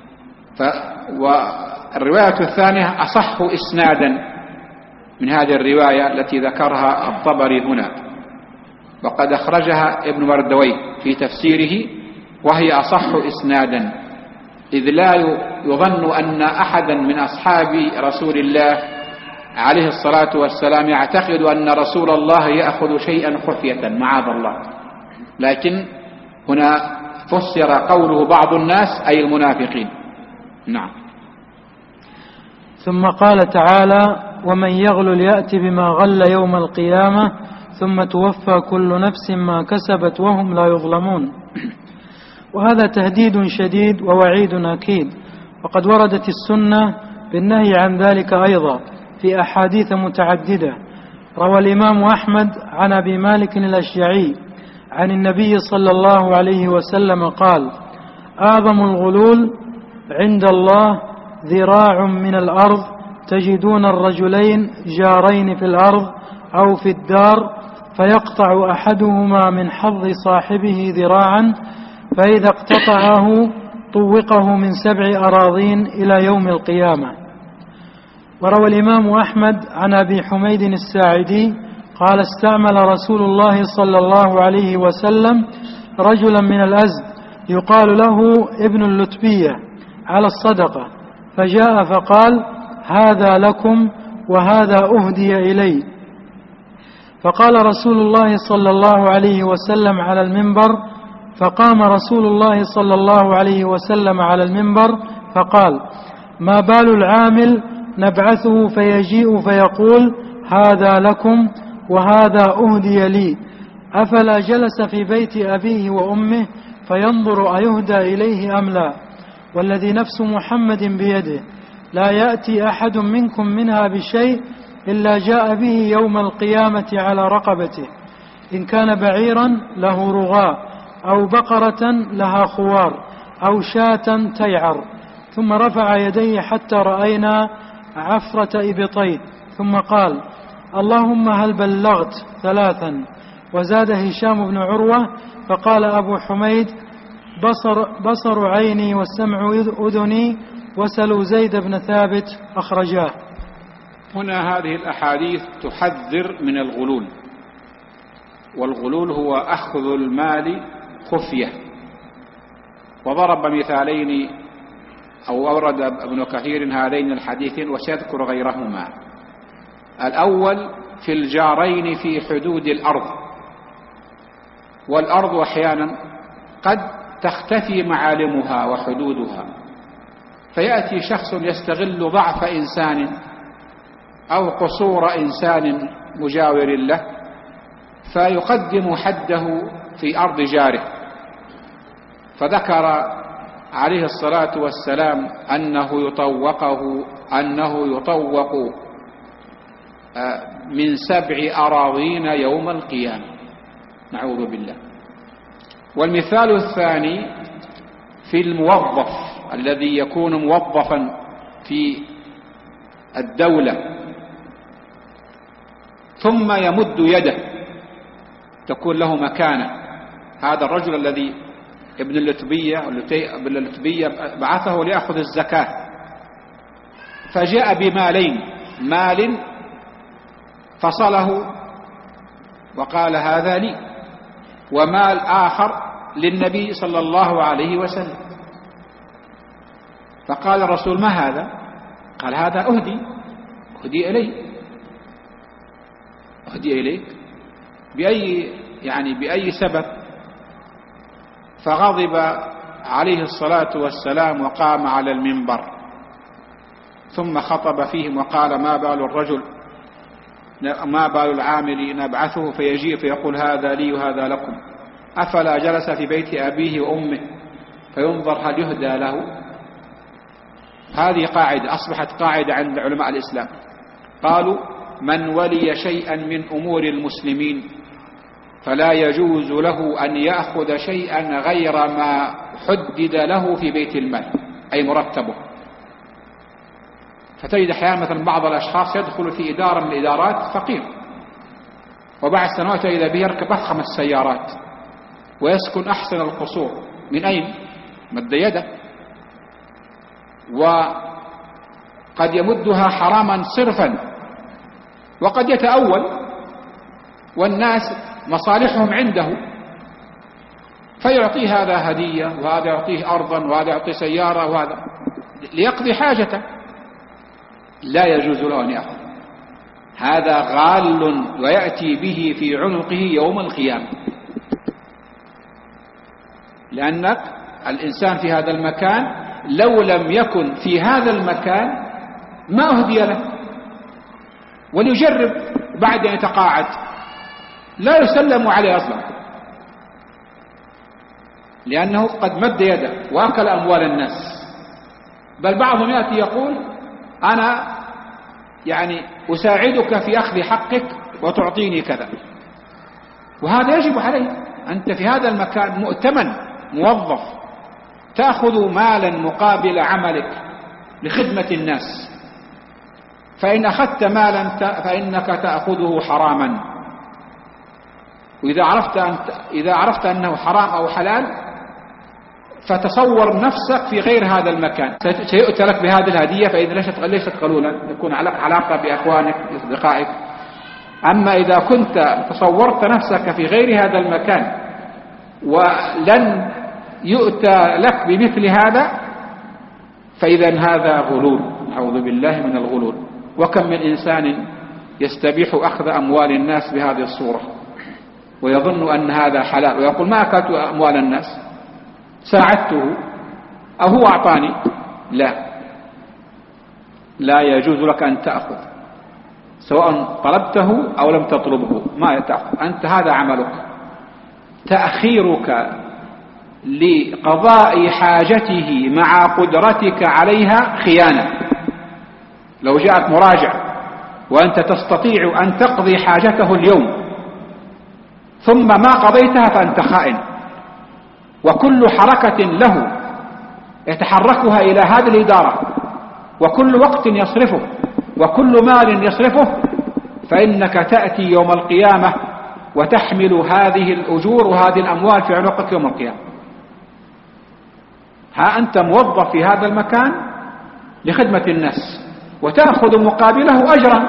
والرواية الثانية أصح إسنادا من هذه الرواية التي ذكرها الطبري هنا، وقد أخرجها ابن مردويه في تفسيره، وهي أصح إسنادا، إذ لا يظن أن أحدا من أصحاب رسول الله عليه الصلاة والسلام يعتقد أن رسول الله يأخذ شيئا خفية معاذ الله، لكن هنا فسر قوله بعض الناس أي المنافقين. نعم. ثم قال تعالى: ومن يغلل يأتي بما غل يوم القيامة ثم توفى كل نفس ما كسبت وهم لا يظلمون. وهذا تهديد شديد ووعيد أكيد، وقد وردت السنة بالنهي عن ذلك أيضا في أحاديث متعددة. روى الإمام أحمد عن أبي مالك الأشجعي عن النبي صلى الله عليه وسلم قال: أعظم الغلول عند الله ذراع من الأرض تجدون الرجلين جارين في الأرض أو في الدار، فيقطع أحدهما من حظ صاحبه ذراعا، فإذا اقتطعه طوقه من 7 أراضين إلى يوم القيامة. وروى الإمام أحمد عن أبي حميد الساعدي قال: استعمل رسول الله صلى الله عليه وسلم رجلا من الأزد يقال له ابن اللتبية على الصدقة، فجاء فقال: هذا لكم وهذا أهدي إلي. فقال رسول الله صلى الله عليه وسلم على المنبر، فقام رسول الله صلى الله عليه وسلم على المنبر فقال: ما بال العامل نبعثه فيجيء فيقول: هذا لكم وهذا أهدي لي، أفلا جلس في بيت أبيه وأمه فينظر أيهدى إليه أم لا؟ والذي نفس محمد بيده لا يأتي أحد منكم منها بشيء إلا جاء به يوم القيامة على رقبته، إن كان بعيرا له رغاء أو بقرة لها خوار أو شاة تيعر. ثم رفع يديه حتى رأينا عفرة إبطيه، ثم قال: اللهم هل بلغت 3. وزاد هشام بن عروة فقال أبو حميد: بصر عيني والسمع أذني، وسلوا زيد بن ثابت، أخرجاه. هنا هذه الأحاديث تحذر من الغلول، والغلول هو أخذ المال خفية. وضرب مثالين أو أورد ابن كثير هذين الحديثين وسيذكر غيرهما. الأول في الجارين في حدود الأرض، والأرض أحيانا قد تختفي معالمها وحدودها، فيأتي شخص يستغل ضعف إنسان أو قصور إنسان مجاور له فيقدم حده في أرض جاره. فذكر عليه الصلاة والسلام أنه يطوق من 7 أراضين يوم القيامة، نعوذ بالله. والمثال الثاني في الموظف الذي يكون موظفا في الدولة ثم يمد يده تكون له مكانة. هذا الرجل الذي ابن اللتبية بعثه ليأخذ الزكاة، فجاء بمالين، مال فصله وقال: هذا لي، ومال آخر للنبي صلى الله عليه وسلم. فقال الرسول: ما هذا؟ قال: هذا أهدي إليك بأي سبب؟ فغضب عليه الصلاة والسلام وقام على المنبر، ثم خطب فيهم وقال: ما بال العامل نبعثه فيجيء فيقول: هذا لي وهذا لكم، أفلا جلس في بيت أبيه وأمه فينظر هل يهدى له. هذه قاعدة أصبحت قاعدة عند علماء الإسلام، قالوا من ولي شيئا من أمور المسلمين فلا يجوز له أن يأخذ شيئا غير ما حدد له في بيت المال، أي مرتبه. فتجد أحيانا مثلا بعض الأشخاص يدخل في إدارة من الإدارات فقير، وبعد سنوات إذا به يركب أفخم السيارات ويسكن أحسن القصور. من أين؟ مد يده، وقد يمدها حراما صرفا، وقد يتأول والناس مصالحهم عنده، فيعطي هذا هدية وهذا يعطيه أرضا وهذا يعطيه سيارة وهذا ليقضي حاجته. لا يجوز له أن يأخذ هذا، غال ويأتي به في عنقه يوم القيامة، لأنك الإنسان في هذا المكان لو لم يكن في هذا المكان ما أهدي له، وليجرب بعد أن يتقاعد لا يسلم عليه أصلا، لأنه قد مد يده وأكل أموال الناس. بل بعضهم يأتي يقول أنا يعني أساعدك في أخذ حقك وتعطيني كذا، وهذا يجب عليه. أنت في هذا المكان مؤتمن موظف، تأخذ مالا مقابل عملك لخدمة الناس، فإن أخذت مالا فإنك تأخذه حراما. وإذا عرفت أنه حرام أو حلال فتصور نفسك في غير هذا المكان، سيؤتى لك بهذه الهدية، فإذا ليست قلولا يكون لك علاقة بأخوانك بأصدقائك. أما إذا كنت تصورت نفسك في غير هذا المكان ولن يؤتى لك بمثل هذا، فإذا هذا غلول، نعوذ بالله من الغلول. وكم من إنسان يستبيح أخذ أموال الناس بهذه الصورة ويظن أن هذا حلال، ويقول ما أكلت أموال الناس، ساعدته أو هو أعطاني. لا يجوز لك أن تأخذ، سواء طلبته أو لم تطلبه، ما تأخذ أنت، هذا عملك. تأخيرك لقضاء حاجته مع قدرتك عليها خيانة. لو جاءك مراجع وأنت تستطيع أن تقضي حاجته اليوم ثم ما قضيتها فأنت خائن، وكل حركة له يتحركها إلى هذه الإدارة وكل وقت يصرفه وكل مال يصرفه، فإنك تأتي يوم القيامة وتحمل هذه الأجور وهذه الأموال في عنقك يوم القيامة. ها أنت موظف في هذا المكان لخدمة الناس وتأخذ مقابله أجرا،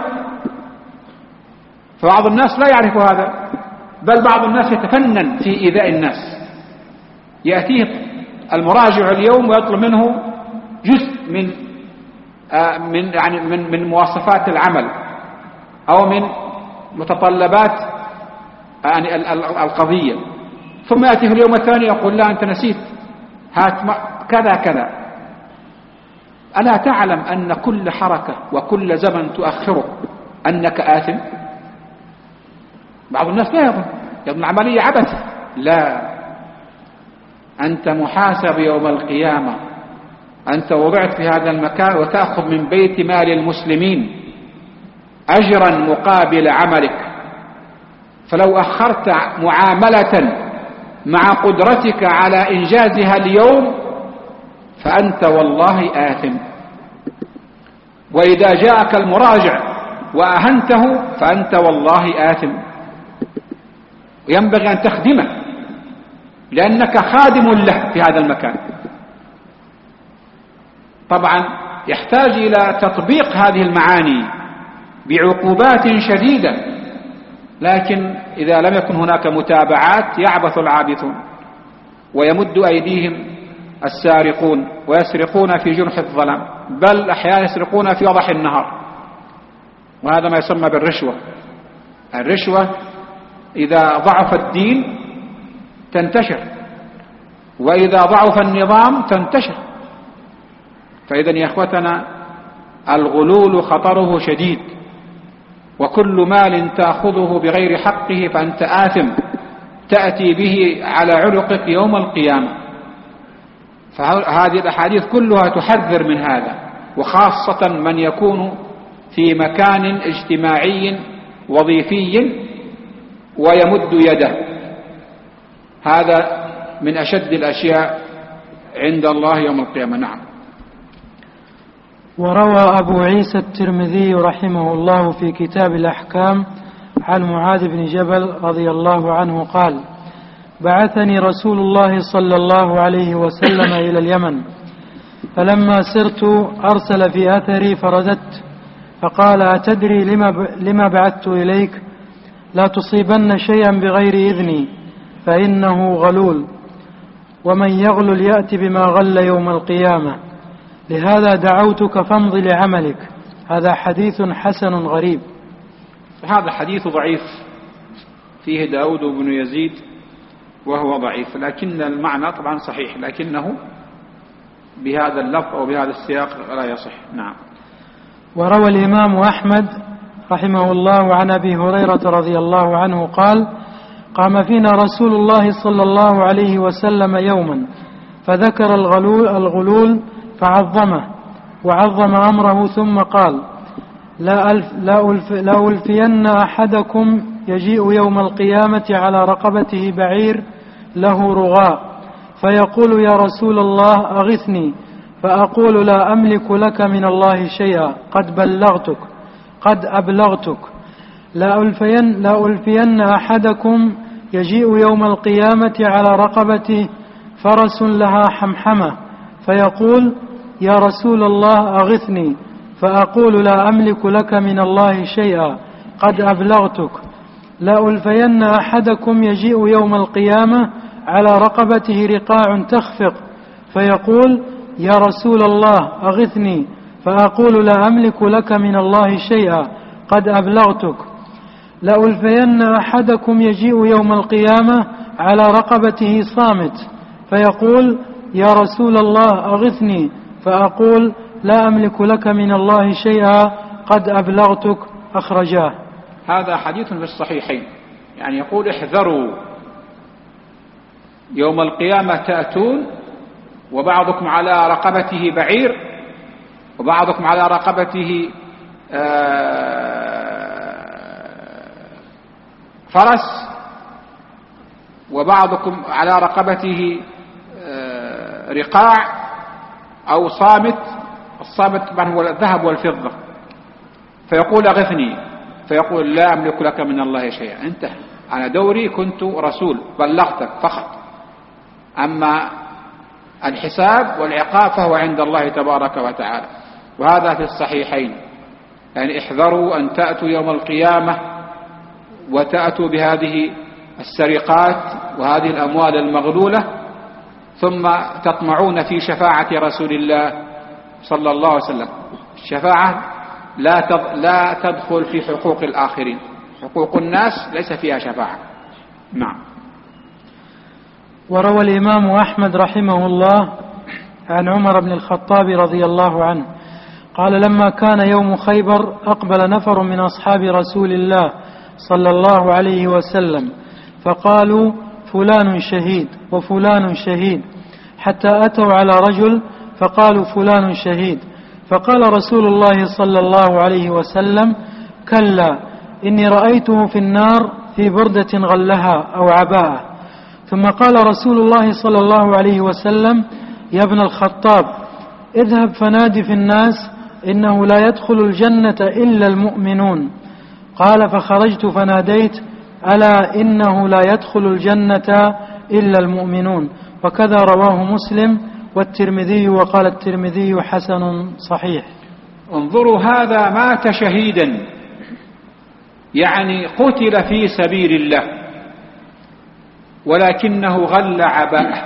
فبعض الناس لا يعرف هذا، بل بعض الناس يتفنن في إيذاء الناس. يأتيه المراجع اليوم ويطلب منه جزء من مواصفات العمل أو من متطلبات القضية، ثم يأتيه اليوم الثاني يقول لا أنت نسيت، هات كذا كذا. ألا تعلم أن كل حركة وكل زمن تؤخره أنك آثم؟ بعض الناس لا يظن العملية عبث. لا، أنت محاسب يوم القيامة، أنت وضعت في هذا المكان وتأخذ من بيت مال المسلمين أجرا مقابل عملك، فلو أخرت معاملة مع قدرتك على إنجازها اليوم فأنت والله آثم. وإذا جاءك المراجع وأهنته فأنت والله آثم، وينبغي أن تخدمه لأنك خادم له في هذا المكان. طبعا يحتاج إلى تطبيق هذه المعاني بعقوبات شديدة، لكن إذا لم يكن هناك متابعات يعبث العابثون ويمد أيديهم السارقون ويسرقون في جنح الظلام، بل أحيانا يسرقون في وضح النهار، وهذا ما يسمى بالرشوة. الرشوة إذا ضعف الدين تنتشر، وإذا ضعف النظام تنتشر. فإذا يا أخوتنا الغلول خطره شديد، وكل مال تأخذه بغير حقه فأنت آثم تأتي به على عنقك يوم القيامة. فهذه الأحاديث كلها تحذر من هذا، وخاصة من يكون في مكان اجتماعي وظيفي ويمد يده، هذا من أشد الأشياء عند الله يوم القيامة. نعم. وروى أبو عيسى الترمذي رحمه الله في كتاب الأحكام عن معاذ بن جبل رضي الله عنه قال: بعثني رسول الله صلى الله عليه وسلم إلى اليمن، فلما سرت أرسل في أثري فرددت، فقال: أتدري لما بعثت إليك؟ لا تصيبن شيئا بغير إذني فإنه غلول، ومن يغلل يأتي بما غل يوم القيامة، لهذا دعوتك فامض لعملك. هذا حديث حسن غريب. هذا حديث ضعيف فيه داود بن يزيد وهو ضعيف، لكن المعنى طبعا صحيح، لكنه بهذا اللفظ أو بهذا السياق لا يصح. نعم. وروى الإمام أحمد رحمه الله عن أبي هريرة رضي الله عنه قال: قام فينا رسول الله صلى الله عليه وسلم يوما فذكر الغلول فعظمه وعظم أمره، ثم قال: لا ألفين أحدكم يجيء يوم القيامة على رقبته بعير له رغاء، فيقول: يا رسول الله أغثني، فأقول: لا أملك لك من الله شيئا، قد أبلغتك. لا ألفين أحدكم يجيء يوم القيامة على رقبته فرس لها حمحمة، فيقول: يا رسول الله أغثني، فأقول: لا أملك لك من الله شيئا، قد أبلغتك. لا ألفين أحدكم يجيء يوم القيامة على رقبته رقاع تخفق، فيقول: يا رسول الله أغثني، فأقول: لا أملك لك من الله شيئا، قد أبلغتك. لا ألفين أحدكم يجيء يوم القيامة على رقبته صامت، فيقول: يا رسول الله أغثني، فأقول: لا أملك لك من الله شيئا، قد أبلغتك. أخرجاه. هذا حديث في الصحيحين، يعني يقول: احذروا يوم القيامة تأتون وبعضكم على رقبته بعير، وبعضكم على رقبته فرس، وبعضكم على رقبته رقاع أو صامت. الصامت طبعا هو الذهب والفضة. فيقول: أغثني، فيقول: لا أملك لك من الله شيئا، انتهى، أنا دوري كنت رسول بلغتك فقط، أما الحساب والعقاب فهو عند الله تبارك وتعالى. وهذا في الصحيحين، يعني احذروا أن تأتوا يوم القيامة وتأتوا بهذه السرقات وهذه الأموال المغلولة، ثم تطمعون في شفاعة رسول الله صلى الله عليه وسلم. الشفاعة لا تدخل في حقوق الآخرين، حقوق الناس ليس فيها شفاعة. نعم. وروى الإمام أحمد رحمه الله عن عمر بن الخطاب رضي الله عنه قال: لما كان يوم خيبر أقبل نفر من أصحاب رسول الله صلى الله عليه وسلم، فقالوا: فلان شهيد وفلان شهيد، حتى أتوا على رجل فقالوا: فلان شهيد. فقال رسول الله صلى الله عليه وسلم: كلا، إني رأيته في النار في بردة غلها أو عباءة. ثم قال رسول الله صلى الله عليه وسلم: يا ابن الخطاب، اذهب فنادي في الناس إنه لا يدخل الجنة إلا المؤمنون. قال: فخرجت فناديت: ألا إنه لا يدخل الجنة إلا المؤمنون. وكذا رواه مسلم والترمذي، وقال الترمذي: حسن صحيح. انظروا، هذا مات شهيدا، يعني قتل في سبيل الله، ولكنه غل عباءه،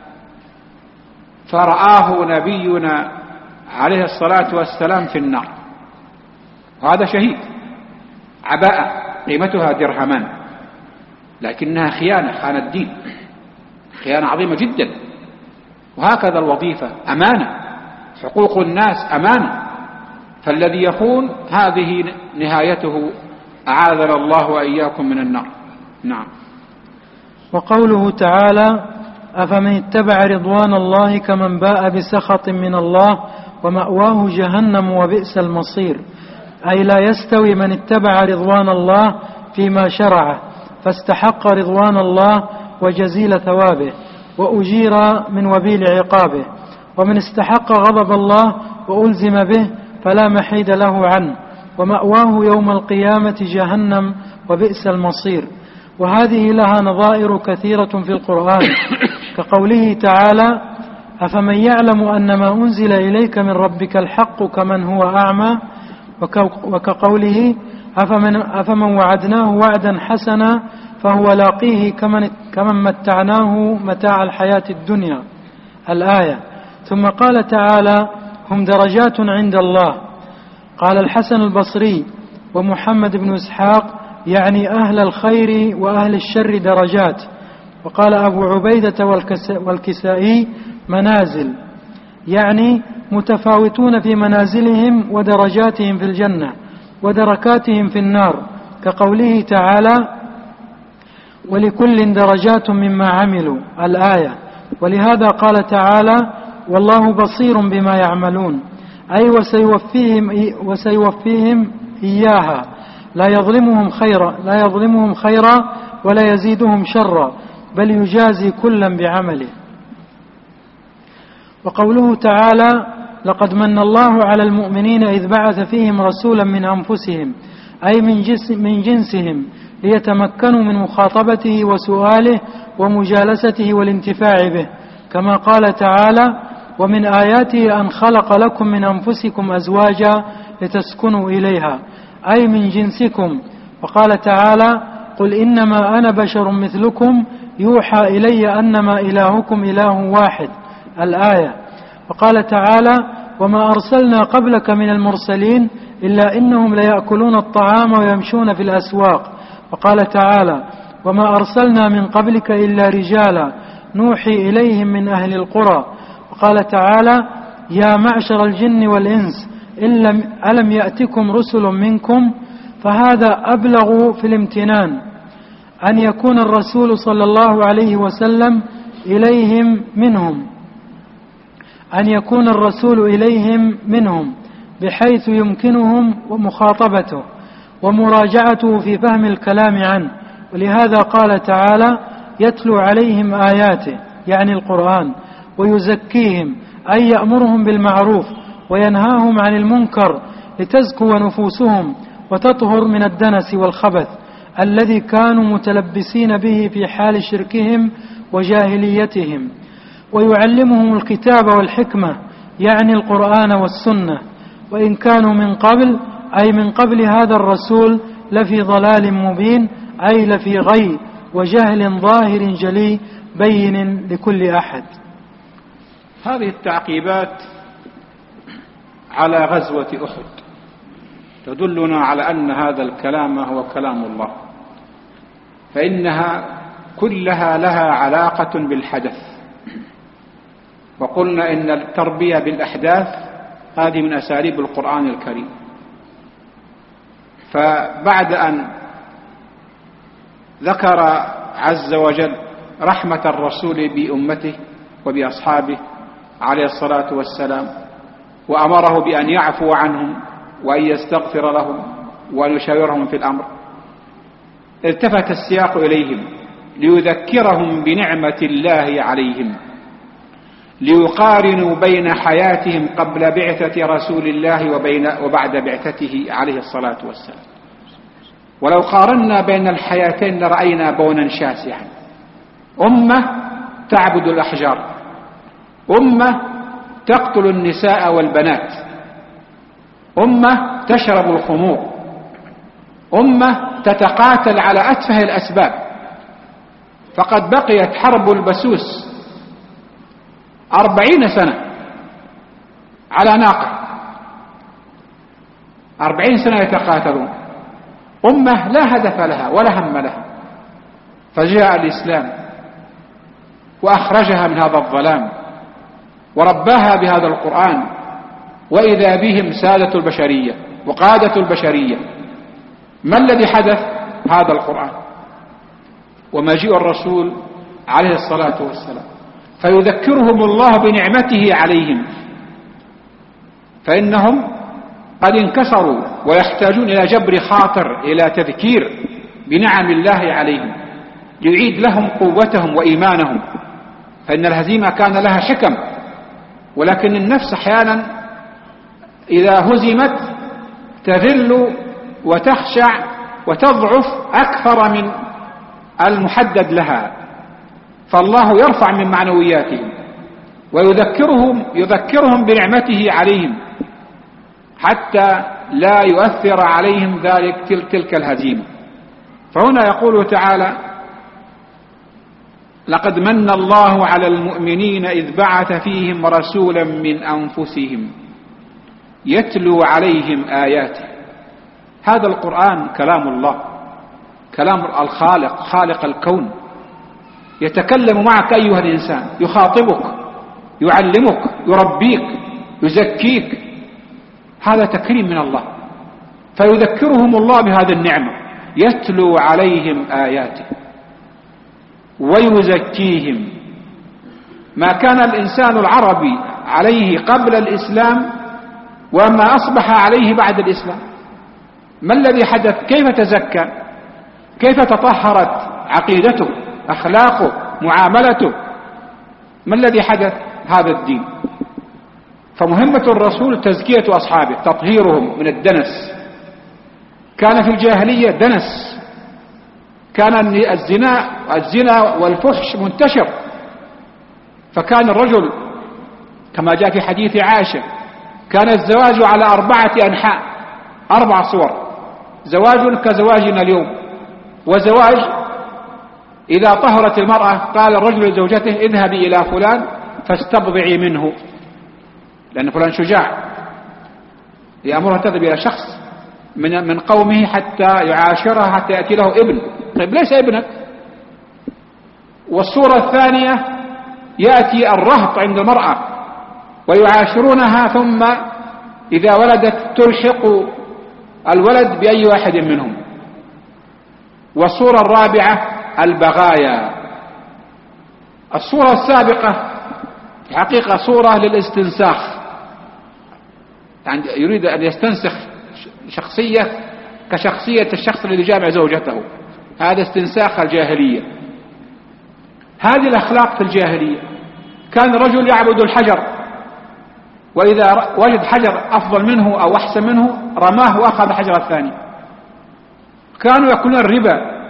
فرآه نبينا عليه الصلاة والسلام في النار، وهذا شهيد. عباءة قيمتها درهمان، لكنها خيانة، خان الدين، خيانة عظيمة جدا. وهكذا الوظيفة أمانة، حقوق الناس أمانة، فالذي يخون هذه نهايته، أعاذنا الله وإياكم من النار. نعم. وقوله تعالى: أفمن اتبع رضوان الله كمن باء بسخط من الله ومأواه جهنم وبئس المصير. أي لا يستوي من اتبع رضوان الله فيما شرعه فاستحق رضوان الله وجزيل ثوابه وأجير من وبيل عقابه، ومن استحق غضب الله وألزم به فلا محيد له عنه ومأواه يوم القيامة جهنم وبئس المصير. وهذه لها نظائر كثيرة في القرآن كقوله تعالى: أفمن يعلم أن ما أنزل إليك من ربك الحق كمن هو أعمى، وكقوله: أفمن وعدناه وعدا حسنا فهو لاقيه كمن متعناه متاع الحياة الدنيا، الآية. ثم قال تعالى: هم درجات عند الله. قال الحسن البصري ومحمد بن إسحاق: يعني أهل الخير وأهل الشر درجات. وقال أبو عبيدة والكسائي: منازل، يعني متفاوتون في منازلهم ودرجاتهم في الجنة ودركاتهم في النار، كقوله تعالى: ولكل درجات مما عملوا، الآية. ولهذا قال تعالى: والله بصير بما يعملون، أي وسيوفيهم إياها، لا يظلمهم خيرا ولا يزيدهم شرا، بل يجازي كلا بعمله. وقوله تعالى: لقد من الله على المؤمنين إذ بعث فيهم رسولا من أنفسهم، أي من جنسهم، ليتمكنوا من مخاطبته وسؤاله ومجالسته والانتفاع به، كما قال تعالى: ومن آياته أن خلق لكم من أنفسكم أزواجا لتسكنوا إليها، أي من جنسكم. وقال تعالى: قل إنما أنا بشر مثلكم يوحى إلي أنما إلهكم إله واحد، الآية. وقال تعالى: وما أرسلنا قبلك من المرسلين إلا إنهم ليأكلون الطعام ويمشون في الأسواق. وقال تعالى: وما أرسلنا من قبلك إلا رجالا نوحي إليهم من أهل القرى. وقال تعالى: يا معشر الجن والإنس ألم يأتكم رسل منكم، فهذا أبلغ في الامتنان، أن يكون الرسول صلى الله عليه وسلم إليهم منهم بحيث يمكنهم ومخاطبته ومراجعته في فهم الكلام عنه. ولهذا قال تعالى: يتلو عليهم آياته، يعني القرآن، ويزكيهم، أي يأمرهم بالمعروف وينهاهم عن المنكر، لتزكو نفوسهم وتطهر من الدنس والخبث الذي كانوا متلبسين به في حال شركهم وجاهليتهم. ويعلمهم الكتاب والحكمة، يعني القرآن والسنة، وإن كانوا من قبل هذا الرسول لفي ضلال مبين، أي لفي غي وجهل ظاهر جلي بين لكل أحد. هذه التعقيبات على غزوة أحد تدلنا على أن هذا الكلام هو كلام الله، فإنها كلها لها علاقة بالحدث. وقلنا إن التربية بالأحداث هذه من أساليب القرآن الكريم. فبعد أن ذكر عز وجل رحمة الرسول بأمته وبأصحابه عليه الصلاة والسلام، وأمره بأن يعفو عنهم وأن يستغفر لهم وأن يشاورهم في الأمر، التفت السياق إليهم ليذكرهم بنعمة الله عليهم، ليقارنوا بين حياتهم قبل بعثة رسول الله وبعد بعثته عليه الصلاة والسلام. ولو قارنا بين الحياتين لرأينا بونا شاسعا. أمة تعبد الأحجار، أمة تقتل النساء والبنات، أمة تشرب الخمور، أمة تتقاتل على أتفه الأسباب. فقد بقيت حرب البسوس 40 سنة على ناقة، 40 سنة يتقاتلون، أمة لا هدف لها ولا هم لها. فجاء الإسلام وأخرجها من هذا الظلام ورباها بهذا القرآن، وإذا بهم سادة البشرية وقادة البشرية. ما الذي حدث؟ هذا القرآن ومجيء الرسول عليه الصلاة والسلام. فيذكرهم الله بنعمته عليهم، فإنهم قد انكسروا ويحتاجون إلى جبر خاطر، إلى تذكير بنعم الله عليهم ليعيد لهم قوتهم وإيمانهم. فإن الهزيمة كان لها شكم، ولكن النفس أحيانا إذا هزمت تذل وتخشع وتضعف أكثر من المحدد لها، فالله يرفع من معنوياتهم ويذكرهم بنعمته عليهم حتى لا يؤثر عليهم ذلك تلك الهزيمة. فهنا يقول تعالى: لقد من الله على المؤمنين إذ بعث فيهم رسولا من أنفسهم يتلو عليهم آياته. هذا القرآن كلام الله، كلام الخالق، خالق الكون، يتكلم معك أيها الإنسان، يخاطبك، يعلمك، يربيك، يزكيك. هذا تكريم من الله، فيذكرهم الله بهذه النعمة، يتلو عليهم آياته ويزكيهم. ما كان الإنسان العربي عليه قبل الإسلام وما أصبح عليه بعد الإسلام. ما الذي حدث؟ كيف تزكى؟ كيف تطهرت عقيدته، أخلاقه، معاملته؟ ما الذي حدث؟ هذا الدين. فمهمة الرسول تزكية أصحابه، تطهيرهم من الدنس. كان في الجاهلية دنس، كان الزنا والفحش منتشر، فكان الرجل كما جاء في حديث عائشة كان الزواج على 4 أنحاء، 4 صور. زواج كزواجنا اليوم، وزواج إذا طهرت المرأة قال الرجل لزوجته: اذهبي إلى فلان فاستبضعي منه، لأن فلان شجاع، يأمرها تذهب إلى شخص من قومه حتى يعاشرها حتى يأتي له ابن. طيب ليس ابنك. والصورة الثانية يأتي الرهط عند المرأة ويعاشرونها، ثم إذا ولدت تلحق الولد بأي واحد منهم. والصورة الرابعة البغايا. الصورة السابقة في حقيقة صورة للاستنساخ، يعني يريد أن يستنسخ شخصية كشخصية الشخص الذي جامع زوجته. هذا استنساخ الجاهلية. هذه الأخلاق في الجاهلية. كان الرجل يعبد الحجر، وإذا وجد حجر أفضل منه أو أحسن منه رماه وأخذ الحجر الثاني. كانوا يأكلون الربا،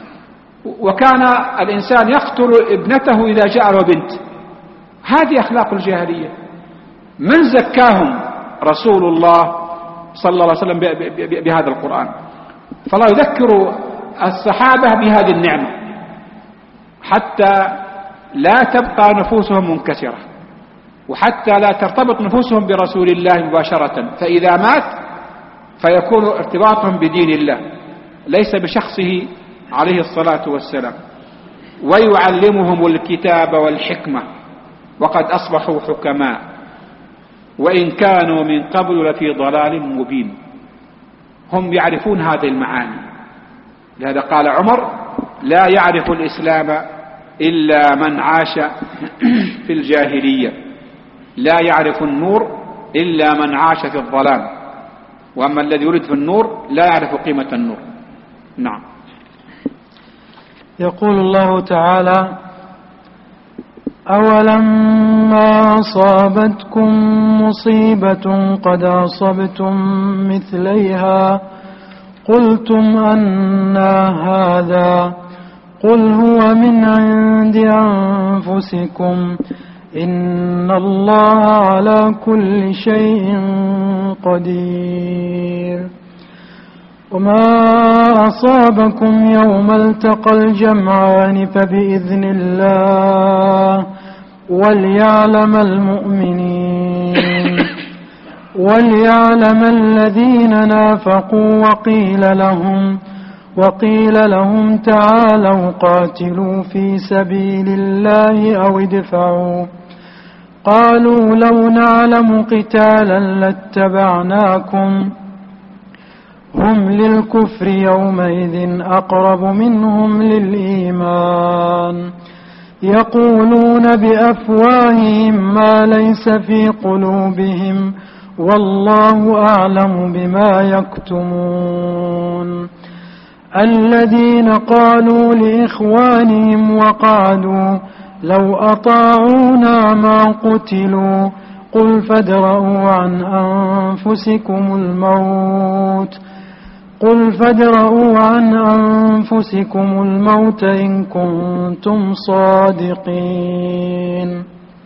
وكان الإنسان يقتل ابنته إذا جاء له بنت. هذه أخلاق الجاهلية. من زكاهم؟ رسول الله صلى الله عليه وسلم بهذا القرآن. فالله يذكر الصحابة بهذه النعمة حتى لا تبقى نفوسهم منكسرة، وحتى لا ترتبط نفوسهم برسول الله مباشرة، فإذا مات فيكون ارتباطهم بدين الله ليس بشخصه عليه الصلاة والسلام. ويعلمهم الكتاب والحكمة وقد أصبحوا حكماء وإن كانوا من قبل لفي ضلال مبين. هم يعرفون هذه المعاني. لهذا قال عمر: لا يعرف الإسلام إلا من عاش في الجاهلية، لا يعرف النور إلا من عاش في الظلام، وأما الذي يولد في النور لا يعرف قيمة النور. نعم. يقول الله تعالى: أولما أصابتكم مصيبة قد أصبتم مثليها قلتم أنى هذا قل هو من عند أنفسكم إن الله على كل شيء قدير. وما أصابكم يوم التقى الجمعان فبإذن الله وليعلم المؤمنين وليعلم الذين نافقوا وقيل لهم تعالوا قاتلوا في سبيل الله أو ادفعوا قالوا لو نعلم قتالا لاتبعناكم هم للكفر يومئذ أقرب منهم للإيمان يقولون بأفواههم ما ليس في قلوبهم والله أعلم بما يكتمون. الذين قالوا لإخوانهم وقعدوا لو أطاعونا ما قتلوا قل فادرءوا عن أنفسكم الموت إن كنتم صادقين.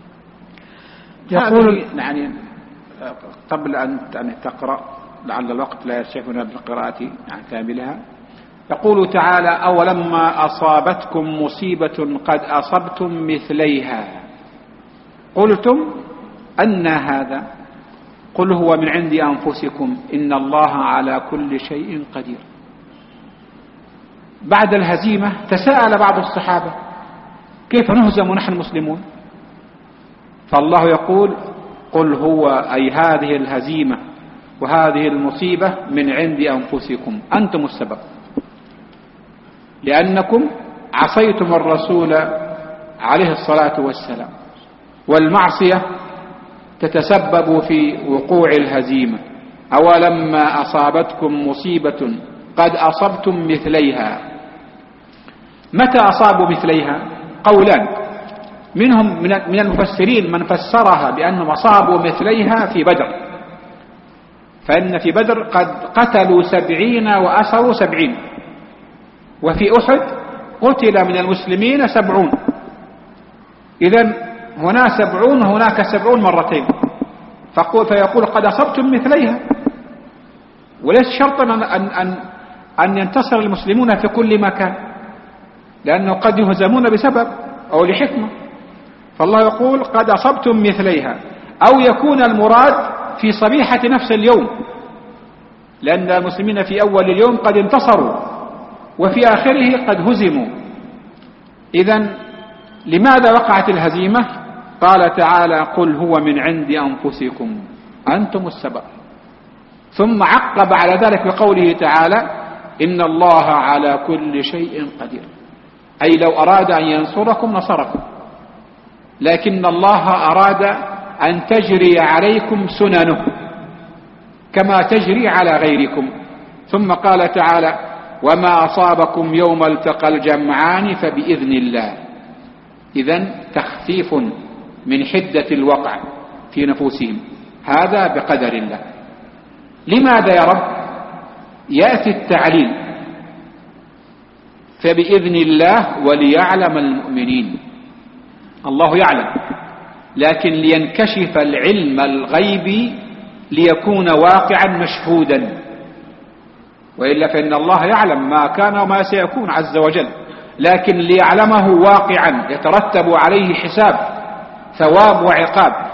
يقول يعني قبل أن تقرأ لعل الوقت لا يسعفنا بالقراءة يعني كاملها. يقول تعالى أولما أصابتكم مصيبة قد أصبتم مثليها قلتم أن هذا قل هو من عند أنفسكم إن الله على كل شيء قدير. بعد الهزيمة تساءل بعض الصحابة كيف نهزم ونحن مسلمون؟ فالله يقول قل هو أي هذه الهزيمة وهذه المصيبة من عند أنفسكم أنتم السبب، لأنكم عصيتم الرسول عليه الصلاة والسلام، والمعصية تتسبب في وقوع الهزيمة. أولما أصابتكم مصيبة قد أصبتم مثليها. متى أصابوا مثليها؟ قولان، منهم من المفسرين من فسرها بأنهم أصابوا مثليها في بدر، فإن في بدر قد قتلوا 70 وأسروا 70، وفي أحد قتل من المسلمين 70. إذن هنا 70 وهناك 70 مرتين، فيقول قد أصبتم مثليها. وليس شرطا أن ينتصر المسلمون في كل مكان، لأنه قد يهزمون بسبب أو لحكمة. فالله يقول قد أصبتم مثليها، أو يكون المراد في صبيحة نفس اليوم، لأن المسلمين في أول اليوم قد انتصروا وفي آخره قد هزموا. إذن لماذا وقعت الهزيمة؟ قال تعالى قل هو من عند أنفسكم أنتم السبب. ثم عقب على ذلك بقوله تعالى إن الله على كل شيء قدير، أي لو أراد أن ينصركم نصركم، لكن الله أراد أن تجري عليكم سننه كما تجري على غيركم. ثم قال تعالى وما أصابكم يوم التقى الجمعان فبإذن الله. إذن تخفيف من حدة الوقع في نفوسهم، هذا بقدر الله. لماذا يا رب؟ يأتي التعليل فبإذن الله وليعلم المؤمنين. الله يعلم، لكن لينكشف العلم الغيبي ليكون واقعا مشهودا، وإلا فإن الله يعلم ما كان وما سيكون عز وجل، لكن ليعلمه واقعا يترتب عليه حساب ثواب وعقاب،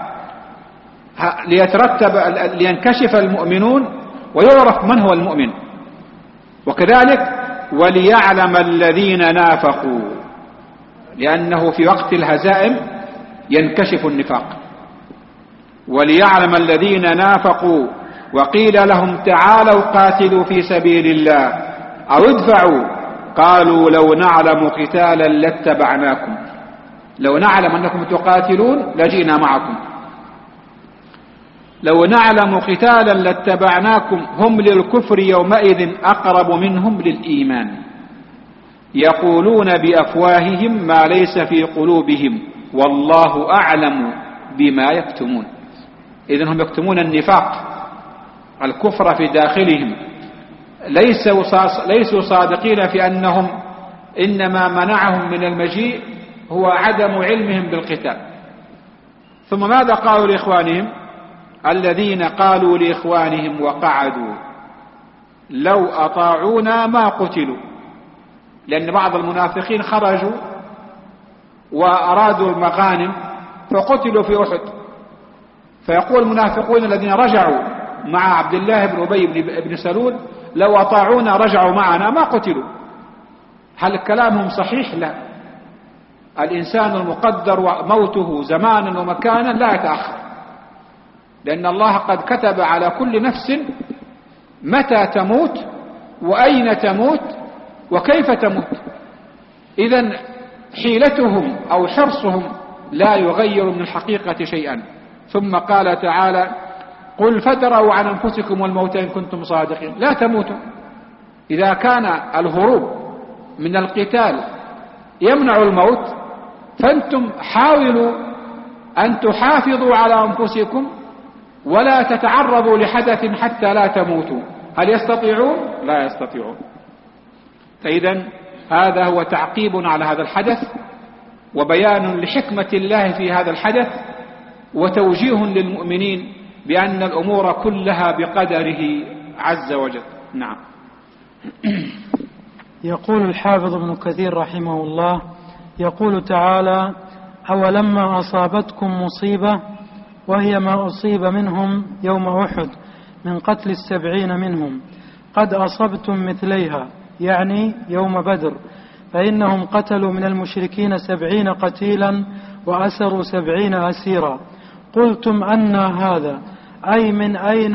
لينكشف المؤمنون ويعرف من هو المؤمن. وكذلك وليعلم الذين نافقوا، لأنه في وقت الهزائم ينكشف النفاق. وليعلم الذين نافقوا وقيل لهم تعالوا قاتلوا في سبيل الله أو ادفعوا قالوا لو نعلم قتالا لاتبعناكم، لو نعلم أنكم تقاتلون لجئنا معكم، لو نعلم قتالا لاتبعناكم هم للكفر يومئذ أقرب منهم للإيمان يقولون بأفواههم ما ليس في قلوبهم والله أعلم بما يكتمون. إذن هم يكتمون النفاق الكفر في داخلهم، ليسوا صادقين في أنهم إنما منعهم من المجيء هو عدم علمهم بالقتال. ثم ماذا قالوا لإخوانهم؟ الذين قالوا لإخوانهم وقعدوا لو أطاعونا ما قتلوا، لأن بعض المنافقين خرجوا وأرادوا المغانم فقتلوا في أحد، فيقول المنافقون الذين رجعوا مع عبد الله بن أبي بن سلول لو أطاعونا رجعوا معنا ما قتلوا. هل كلامهم صحيح؟ لا. الإنسان المقدر موته زمانا ومكانا لا يتأخر، لأن الله قد كتب على كل نفس متى تموت وأين تموت وكيف تموت. إذن حيلتهم أو حرصهم لا يغير من الحقيقة شيئا. ثم قال تعالى: قل فادرءوا عن أنفسكم والموت إن كنتم صادقين. لا تموتوا. إذا كان الهروب من القتال يمنع الموت، فأنتم حاولوا أن تحافظوا على أنفسكم ولا تتعرضوا لحدث حتى لا تموتوا. هل يستطيعون؟ لا يستطيعون. فإذن هذا هو تعقيب على هذا الحدث، وبيان لحكمة الله في هذا الحدث، وتوجيه للمؤمنين بأن الأمور كلها بقدره عز وجل. نعم. يقول الحافظ ابن كثير رحمه الله: يقول تعالى: أولما أصابتكم مصيبة وهي ما أصيب منهم يوم أحد من قتل 70 منهم قد أصبتم مثليها، يعني يوم بدر، فإنهم قتلوا من المشركين 70 قتيلا وأسروا 70 أسيرا. قلتم أن هذا، أي من أين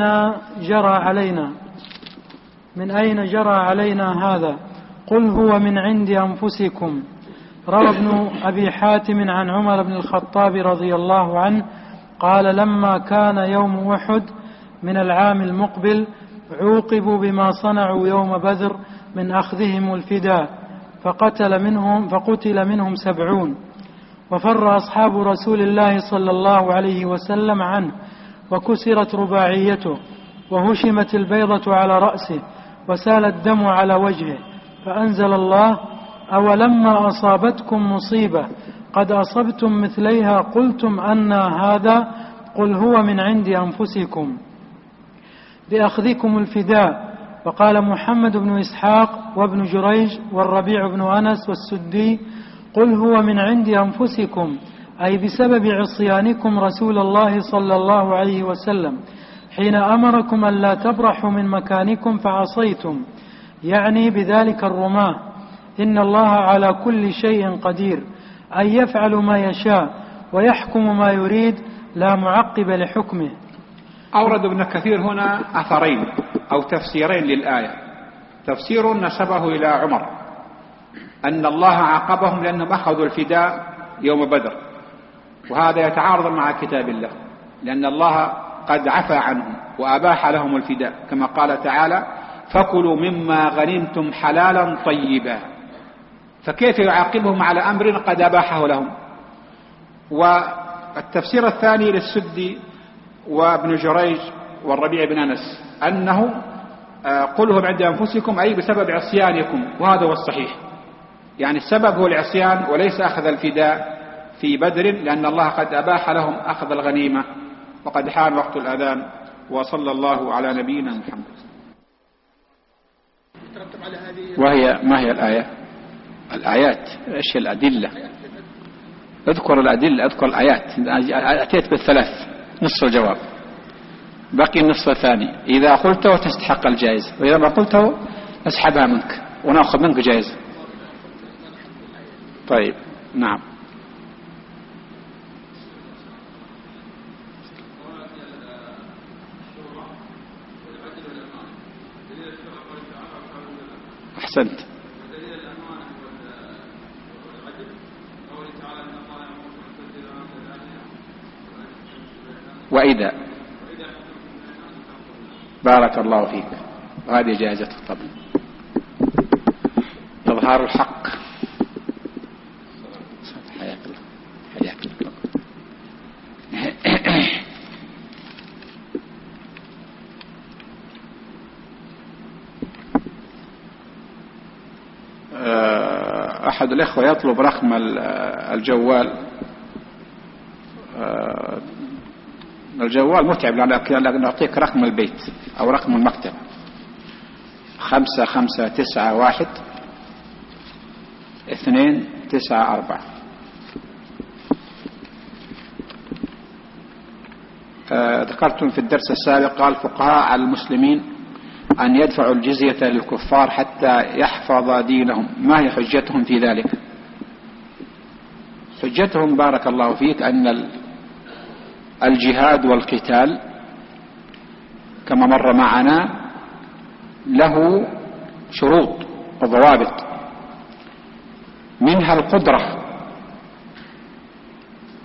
جرى علينا هذا؟ قل هو من عند أنفسكم. روى ابن أبي حاتم عن عمر بن الخطاب رضي الله عنه قال: لما كان يوم أحد من العام المقبل عوقبوا بما صنعوا يوم بدر من أخذهم الفداء، فقتل منهم 70، وفر أصحاب رسول الله صلى الله عليه وسلم عنه، وكسرت رباعيته، وهشمت البيضة على رأسه، وسال الدم على وجهه، فأنزل الله: أولما أصابتكم مصيبة قد أصبتم مثليها قلتم أن هذا؟ قل هو من عند أنفسكم بأخذكم الفداء. وقال محمد بن إسحاق وابن جريج والربيع بن أنس والسدي: قل هو من عند أنفسكم، أي بسبب عصيانكم رسول الله صلى الله عليه وسلم حين أمركم أن لا تبرحوا من مكانكم فعصيتم، يعني بذلك الرماة. إن الله على كل شيء قدير، أن يفعل ما يشاء ويحكم ما يريد، لا معقب لحكمه. أورد ابن كثير هنا أثرين أو تفسيرين للآية. تفسير نسبه إلى عمر أن الله عاقبهم لأنهم أخذوا الفداء يوم بدر، وهذا يتعارض مع كتاب الله، لأن الله قد عفى عنهم وأباح لهم الفداء، كما قال تعالى: فكلوا مما غنمتم حلالا طيبا. فكيف يعاقبهم على أمر قد أباحه لهم؟ والتفسير الثاني للسدي وابن جريج والربيع بن أنس أنه قلهم عند أنفسكم، أي بسبب عصيانكم، وهذا هو الصحيح. يعني السبب هو العصيان وليس أخذ الفداء في بدر، لأن الله قد أباح لهم أخذ الغنيمة. وقد حان وقت الأذان، وصلى الله على نبينا محمد. وهي ما هي الآية؟ الآيات إيش الأدلة؟ اذكر الأدلة، اذكر الآيات. أتيت بالثلاث، نصف الجواب، بقي النصف الثاني. إذا قلته تستحق الجائزة، وإذا ما قلته نسحبها منك ونأخذ منك جائزة. طيب، نعم. أحسنت. وإذا بارك الله فيك، وهذه جائزة الطبل، إظهار الحق. حياك الله، حياك الله. أحد الإخوة يطلب رقم الجوال. الجوال متعب، لكن نعطيك رقم البيت أو رقم المكتب: 5591-294. ذكرتم في الدرس السابق قال الفقهاء على المسلمين أن يدفعوا الجزية للكفار حتى يحفظ دينهم. ما هي حجتهم في ذلك؟ حجتهم بارك الله فيك أن الجهاد والقتال كما مر معنا له شروط وضوابط، منها القدرة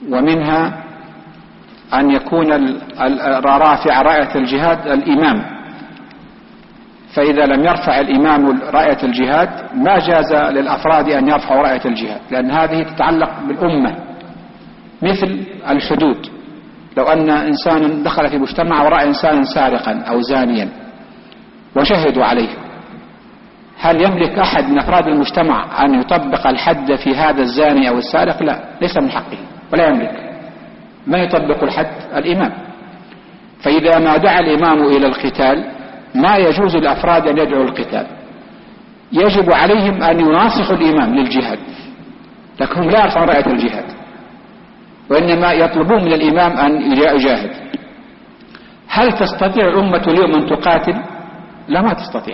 ومنها أن يكون رافع راية الجهاد الإمام، فإذا لم يرفع الإمام راية الجهاد ما جاز للأفراد أن يرفعوا راية الجهاد، لأن هذه تتعلق بالأمة، مثل الحدود. لو أن إنسان دخل في مجتمع ورأى إنسانا سارقا أو زانيا وشهدوا عليه، هل يملك أحد من أفراد المجتمع أن يطبق الحد في هذا الزاني أو السارق؟ لا، ليس من حقه ولا يملك. ما يطبق الحد؟ الإمام. فإذا ما دعا الإمام إلى القتال ما يجوز للأفراد أن يدعوا القتال، يجب عليهم أن يناصحوا الإمام للجهاد، لكنهم لا يرفعون راية الجهاد، وإنما يطلبون من الإمام أن يجاهد. هل تستطيع الأمة اليوم أن تقاتل؟ لا، ما تستطيع.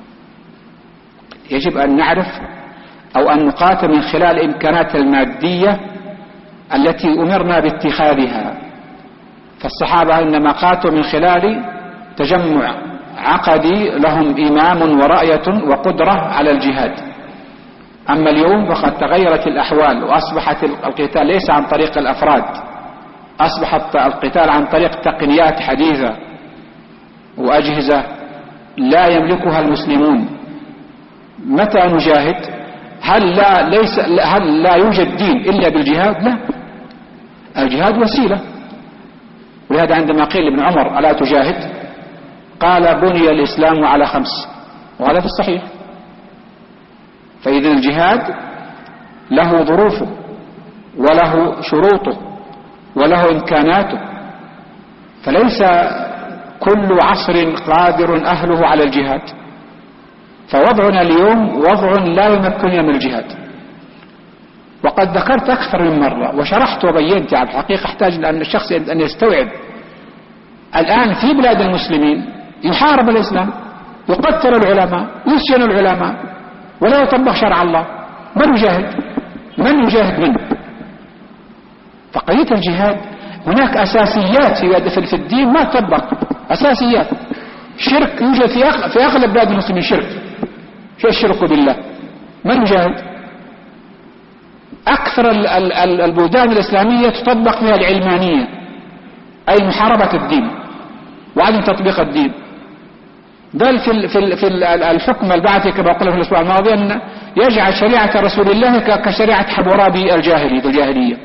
يجب أن نعرف أو أن نقاتل من خلال الإمكانات المادية التي أمرنا باتخاذها. فالصحابة إنما قاتلوا من خلال تجمع عقدي لهم إمام ورأية وقدرة على الجهاد. أما اليوم فقد تغيرت الأحوال، وأصبحت القتال ليس عن طريق الأفراد، أصبحت القتال عن طريق تقنيات حديثة وأجهزة لا يملكها المسلمون. متى نجاهد؟ هل لا يوجد دين إلا بالجهاد؟ لا، الجهاد وسيلة. ولهذا عندما قيل لابن عمر ألا تجاهد؟ قال بني الإسلام على 5، وهذا في الصحيح. فإذا الجهاد له ظروفه وله شروطه وله إمكاناته، فليس كل عصر قادر أهله على الجهاد. فوضعنا اليوم وضع لا يمكننا من الجهاد. وقد ذكرت أكثر من مرة وشرحت وبينت على الحقيقة، احتاج أن الشخص أن يستوعب. الآن في بلاد المسلمين يحارب الإسلام، يقتل العلماء، يسجن العلماء، ولا يطبق شرع الله. من يجاهد منه؟ فقضية الجهاد هناك أساسيات في الدين ما تطبق، أساسيات. شرك يوجد في أغلب بلاد المسلمين، شرك. شو الشرك بالله؟ من يجاهد؟ أكثر البلدان الإسلامية تطبق فيها العلمانية، أي محاربة الدين وعدم تطبيق الدين. بل في الحكم البعثي كما قلنا في الأسبوع الماضي أن يجعل شريعة رسول الله كشريعة حمورابي الجاهلية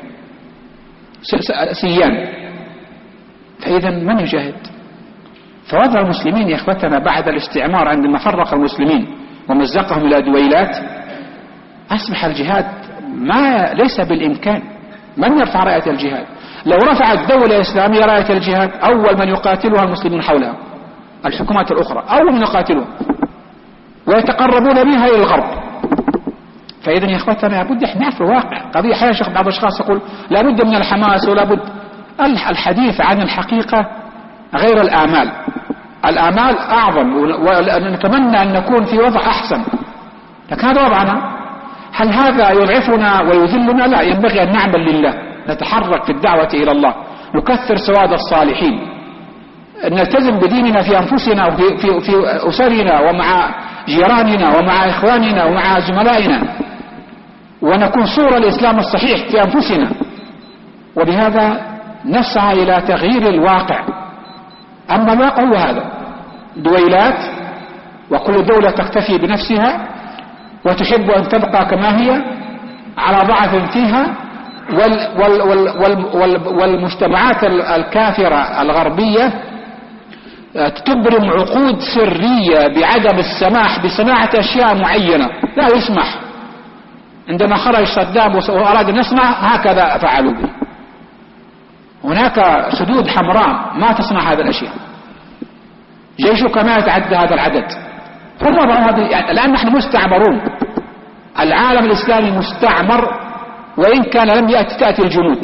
سيان. فإذا من يجاهد؟ فوضع المسلمين يا إخوتنا بعد الاستعمار عندما فرق المسلمين ومزقهم إلى دويلات، أصبح الجهاد ليس بالإمكان. من يرفع راية الجهاد؟ لو رفعت الدولة الإسلامية راية الجهاد أول من يقاتلها المسلمون حولها، الحكومات الأخرى أول من يقاتلها ويتقربون بها إلى الغرب. فإذا يا إخوتنا لابد احنا نعرف الواقع. قضية حياة بعض الأشخاص يقول لابد من الحماس ولابد. الحديث عن الحقيقة غير الآمال. الآمال أعظم ونتمنى أن نكون في وضع أحسن، لكن هذا وضعنا. هل هذا يضعفنا ويذلنا؟ لا، ينبغي أن نعمل لله، نتحرك في الدعوة إلى الله، نكثر سواد الصالحين، نلتزم بديننا في أنفسنا وفي أسرنا ومع جيراننا ومع إخواننا ومع زملائنا، ونكون صورة الإسلام الصحيح في أنفسنا، وبهذا نسعى إلى تغيير الواقع. أما الواقع هو هذا، دويلات، وكل دولة تكتفي بنفسها وتحب أن تبقى كما هي على ضعف فيها، والمجتمعات الكافرة الغربية تبرم عقود سرية بعدم السماح بصناعة أشياء معينة، لا يسمح. عندما خرج صدام وأراد أن يصنع هكذا فعلوا به. هناك سدود حمراء ما تصنع هذه الأشياء، جيشك ما يتعدى هذا العدد. الآن نحن مستعمرون، العالم الإسلامي مستعمر، وإن كان لم تأتي الجنود.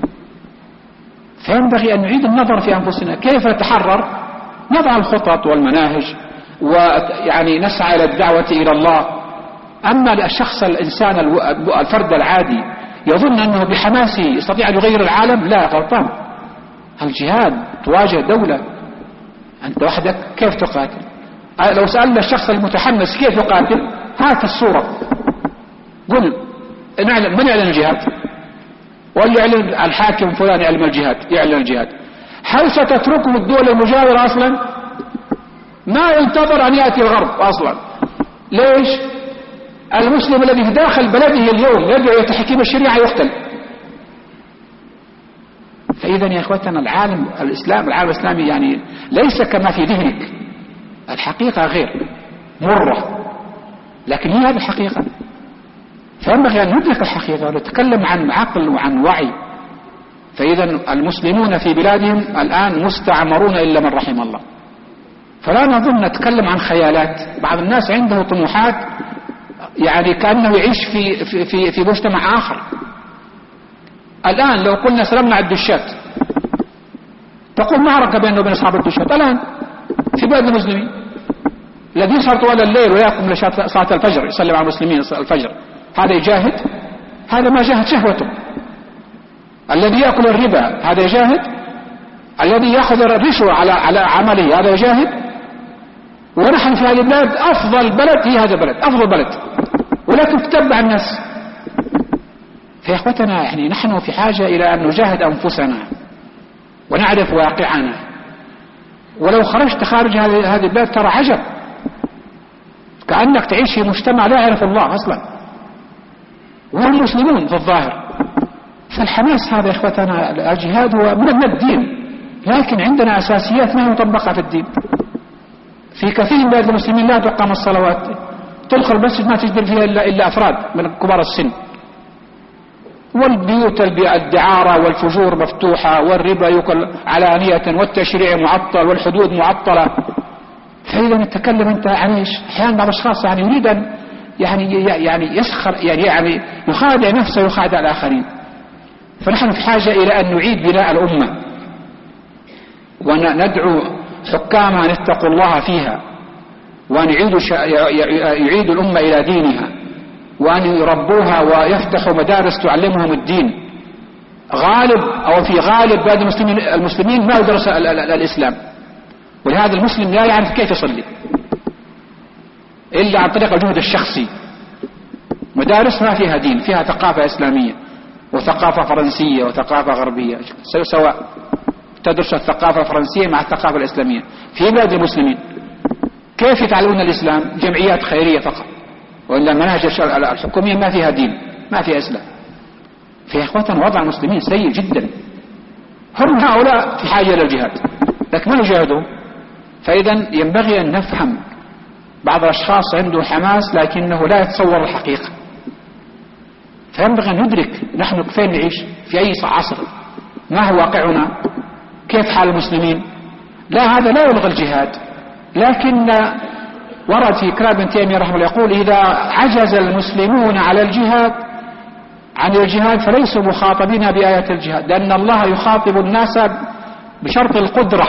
فينبغي أن نعيد النظر في أنفسنا كيف نتحرر، نضع الخطط والمناهج، ويعني نسعى إلى الدعوة إلى الله. أما الشخص الإنسان الفرد العادي يظن أنه بحماسه يستطيع أن يغير العالم، لا، غلطان. الجهاد تواجه دولة، أنت وحدك كيف تقاتل؟ لو سألنا الشخص المتحمس كيف يقاتل، هات الصورة، قل من يعلن الجهاد؟ ولا يعلن الحاكم فلان يعلن الجهاد. هل ستتركه الدول المجاورة أصلا؟ ما ينتظر أن يأتي الغرب أصلا. ليش؟ المسلم الذي في داخل بلده اليوم يدعو إلى تحكيم الشريعة يقتل. فإذا يا إخوتنا العالم الإسلامي يعني ليس كما في ذهنك. الحقيقة غير مرة، لكن هي هذه الحقيقة. فينبغي أن ندرك الحقيقة ونتكلم عن عقل وعن وعي. فإذا المسلمون في بلادهم الآن مستعمرون إلا من رحم الله. فلا نظن نتكلم عن خيالات. بعض الناس عنده طموحات يعني كأنه يعيش في مجتمع آخر. الآن لو قلنا سلمنا على الدشات، تقول معركة بينه وبين أصحاب الدشات الآن في بلاد المسلمين. الذي يسهر طوال الليل ويقوم لصلاة الفجر يسلم على المسلمين الفجر، هذا يجاهد؟ هذا ما جاهد شهوته. الذي يأكل الربا هذا يجاهد؟ الذي يأخذ الرشوة على عمله هذا يجاهد؟ ونحن في هذه البلد أفضل بلد هي هذا البلد، أفضل بلد، ولكن تتبع الناس. فيا إخوتنا يعني نحن في حاجة إلى أن نجاهد أنفسنا ونعرف واقعنا. ولو خرجت خارج هذه البلاد ترى عجب، كأنك تعيش في مجتمع لا يعرف الله أصلا، وهم مسلمون في الظاهر. فالحماس هذا يا إخوتنا الجهاد هو من الدين، لكن عندنا أساسيات ما مطبقة في الدين. في كثير من بلاد المسلمين لا تقام الصلوات، تدخل المسجد ما تجد فيها إلا أفراد من كبار السن، والبيوت الدعارة والفجور مفتوحة، والربا يؤكل علانية، والتشريع معطل، والحدود معطلة. فإذا نتكلم أنت عن إيش؟ أحيانا بعض الأشخاص يعني يريد أن يعني يسخر يعني يخادع نفسه ويخادع الآخرين. فنحن في حاجة إلى أن نعيد بناء الأمة، وندعو حكامها أن يتقوا الله فيها، وأن يعيدوا الأمة إلى دينها، وأن يربوها ويفتحوا مدارس تعلمهم الدين. غالب أو في غالب بلاد المسلمين ما يدرس الإسلام، ولهذا المسلم لا يعرف كيف يصلي إلا عن طريق الجهد الشخصي. مدارس ما فيها دين، فيها ثقافة إسلامية وثقافة فرنسية وثقافة غربية، سواء تدرس الثقافة الفرنسية مع الثقافة الإسلامية. في بلاد المسلمين كيف يتعلمون الإسلام؟ جمعيات خيرية فقط، وإلا المناهج الحكومية ما فيها دين، ما فيها إسلام. في إخواتنا وضع المسلمين سيء جدا. هم هؤلاء في حاجة إلى الجهاد لكن ما يجاهدوا. فإذا ينبغي أن نفهم بعض الأشخاص عنده حماس لكنه لا يتصور الحقيقة. فينبغي أن ندرك نحن فين نعيش، في أي عصر، ما هو واقعنا، كيف حال المسلمين. لا، هذا لا يلغي الجهاد، لكن ورد في كلام ابن تيمية رحمه الله يقول إذا عجز المسلمون عن الجهاد فليسوا مخاطبين بآية الجهاد، لأن الله يخاطب الناس بشرط القدرة.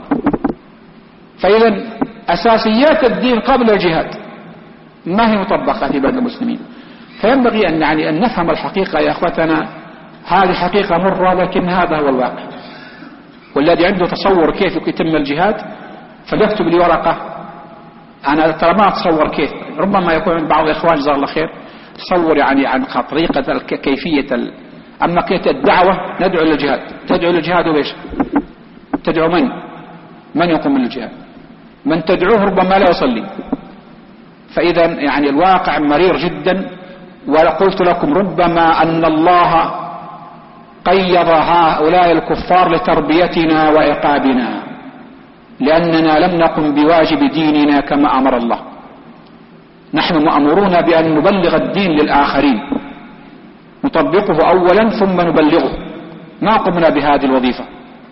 فإذا أساسيات الدين قبل الجهاد ما هي مطبقة في بلاد المسلمين. فينبغي أن نفهم الحقيقة يا أخوتنا. هذه حقيقة مرة لكن هذا هو الواقع. والذي عنده تصور كيف يتم الجهاد فليكتب لي ورقة. أنا ترى ما أتصور كيف، ربما يكون عند بعض الإخوان جزاه الله خير تصور عن طريقة كيفية أما كيفية الدعوة. ندعو للجهاد، تدعو للجهاد وإيش؟ تدعو من يقوم بالجهاد؟ من تدعوه ربما لا يصلي. فإذا الواقع مرير جدا. وقلت لكم ربما أن الله قيض هؤلاء الكفار لتربيتنا وعقابنا، لأننا لم نقم بواجب ديننا كما أمر الله. نحن مأمورون بأن نبلغ الدين للآخرين، نطبقه أولا ثم نبلغه، ما قمنا بهذه الوظيفة.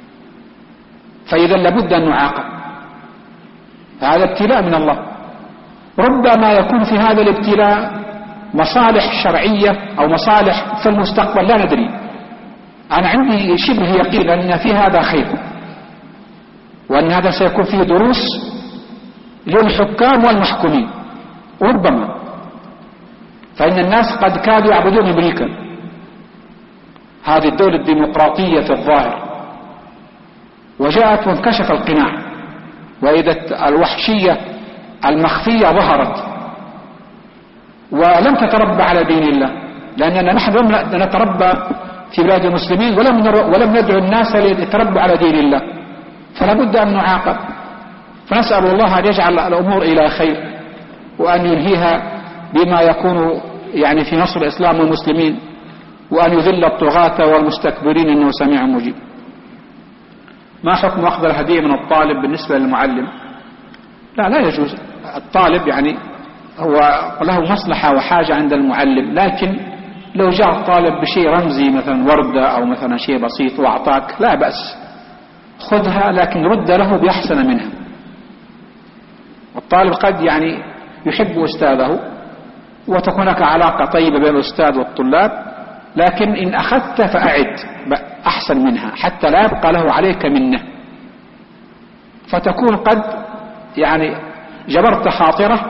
فإذا لابد أن نعاقب. هذا ابتلاء من الله. ربما يكون في هذا الابتلاء مصالح شرعية أو مصالح في المستقبل لا ندري. أنا عندي شبه يقين أن في هذا خير، وأن هذا سيكون فيه دروس للحكام والمحكومين ربما. فإن الناس قد كادوا يعبدون أمريكا، هذه الدولة الديمقراطية في الظاهر، وجاءت وانكشف القناع، وإذا الوحشية المخفية ظهرت ولم تتربى على دين الله. لأننا نحن لم نتربى في بلاد المسلمين ولم ندعو الناس ليتربوا على دين الله، فلا بد أن نعاقب. فنسأل الله أن يجعل الأمور إلى خير وأن ينهيها بما يكون يعني في نصر الإسلام والمسلمين، وأن يذل الطغاة والمستكبرين إنه سميع مجيب. ما حكم أخذ الهدية من الطالب بالنسبة للمعلم؟ لا يجوز. الطالب يعني هو له مصلحة وحاجة عند المعلم، لكن لو جاء الطالب بشيء رمزي مثلا وردة أو مثلا شيء بسيط وأعطاك لا بأس، خذها لكن رد له بأحسن منها. الطالب قد يعني يحب أستاذه وتكون هناك علاقة طيبة بين الأستاذ والطلاب، لكن إن أخذت فأعد أحسن منها حتى لا يبقى له عليك منه، فتكون قد يعني جبرت خاطره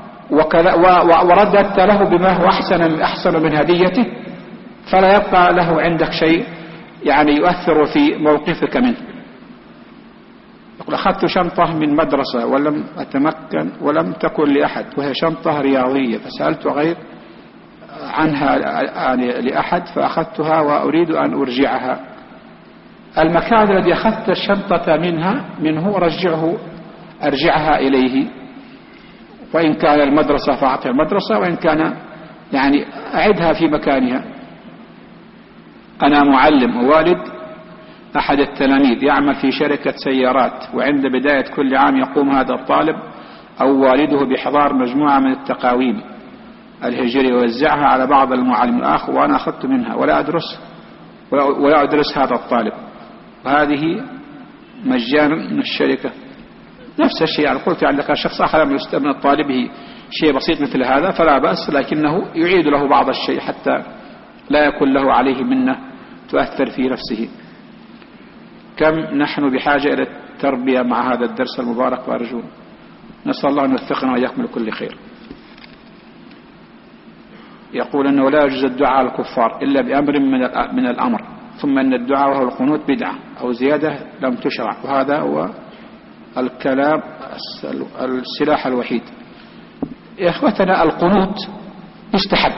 ورددت له بما هو أحسن من هديته، فلا يبقى له عندك شيء يعني يؤثر في موقفك منه. يقول أخذت شنطة من مدرسة ولم أتمكن ولم تكن لأحد، وهي شنطة رياضية، فسألت غير عنها لأحد فأخذتها وأريد أن أرجعها. المكان الذي أخذت الشنطة منه أرجعها إليه، وإن كان المدرسة فأعطي المدرسة، وإن كان يعني أعدها في مكانها. أنا معلم ووالد أحد التلاميذ يعمل في شركة سيارات، وعند بداية كل عام يقوم هذا الطالب أو والده بإحضار مجموعة من التقاويم الهجرية ويوزعها على بعض المعلمين الآخر، وأنا أخذت منها ولا أدرس هذا الطالب، وهذه مجانا من الشركة. نفس الشيء يعني قلت عندك شخص آخر لم يستمع طالبه شيء بسيط مثل هذا فلا بأس، لكنه يعيد له بعض الشيء حتى لا يكون له عليه منة تؤثر في نفسه. كم نحن بحاجة إلى التربية مع هذا الدرس المبارك، وأرجو نسأل الله أن يوفقنا وإياكم لكل خير. يقول أنه لا يجوز الدعاء على الكفار إلا بأمر من الأمر، ثم أن الدعاء وهو القنوت بدعة أو زيادة لم تشرع، وهذا هو الكلام السلاح الوحيد. يا إخوتنا القنوت يستحب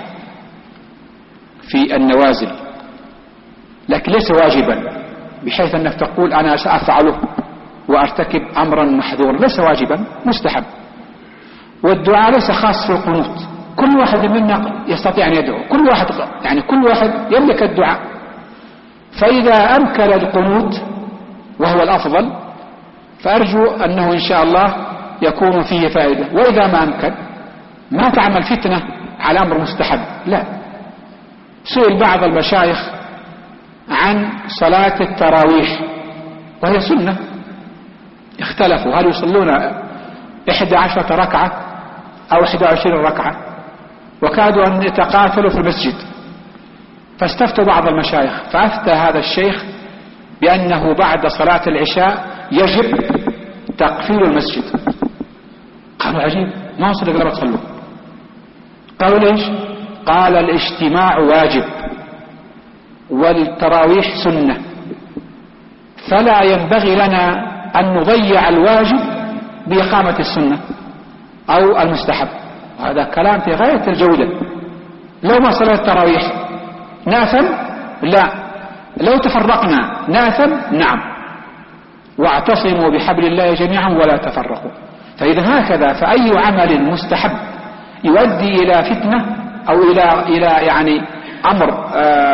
في النوازل، لكن ليس واجبا بحيث أنك تقول أنا سأفعله وأرتكب أمرا محذورا، ليس واجبا، مستحب. والدعاء ليس خاص في القنوت، كل واحد منا يستطيع أن يدعو، كل واحد يملك الدعاء. فإذا أمكن القنوت وهو الأفضل فأرجو أنه إن شاء الله يكون فيه فائدة. وإذا ما أمكن ما تعمل فتنة على أمر مستحب، لا. سئل بعض المشايخ عن صلاة التراويح وهي سنة، اختلفوا هل يصلون 11 ركعة أو 21 ركعة، وكادوا أن يتقاتلوا في المسجد، فاستفتوا بعض المشايخ، فأفتى هذا الشيخ بأنه بعد صلاة العشاء يجب تقفيل المسجد. قالوا عجيب، ما وصل إلا تصلوا. قالوا ليش؟ قال الاجتماع واجب والتراويح سنة، فلا ينبغي لنا أن نضيع الواجب بإقامة السنة أو المستحب. هذا كلام في غاية الجودة. لو ما صلى التراويح ناثم؟ لا. لو تفرقنا ناثم؟ نعم. واعتصموا بحبل الله جميعا ولا تفرقوا. فإذا هكذا فأي عمل مستحب يؤدي إلى فتنة أو إلى يعني أمر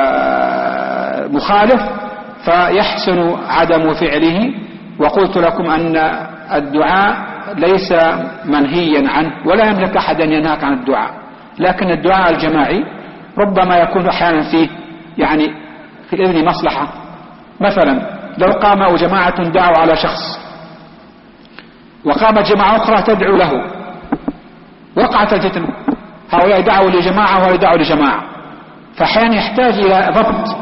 مخالف فيحسن عدم فعله. وقلت لكم أن الدعاء ليس منهيا عنه ولا يملك أحد أن ينهاك عن الدعاء، لكن الدعاء الجماعي ربما يكون أحيانا فيه يعني في الإذن مصلحة. مثلا لو قاموا جماعة دعوا على شخص وقامت جماعة أخرى تدعو له، وقعت الفتنة، هؤلاء دعوا لجماعة وهؤلاء دعوا لجماعة، فأحيانا يحتاج إلى ضبط.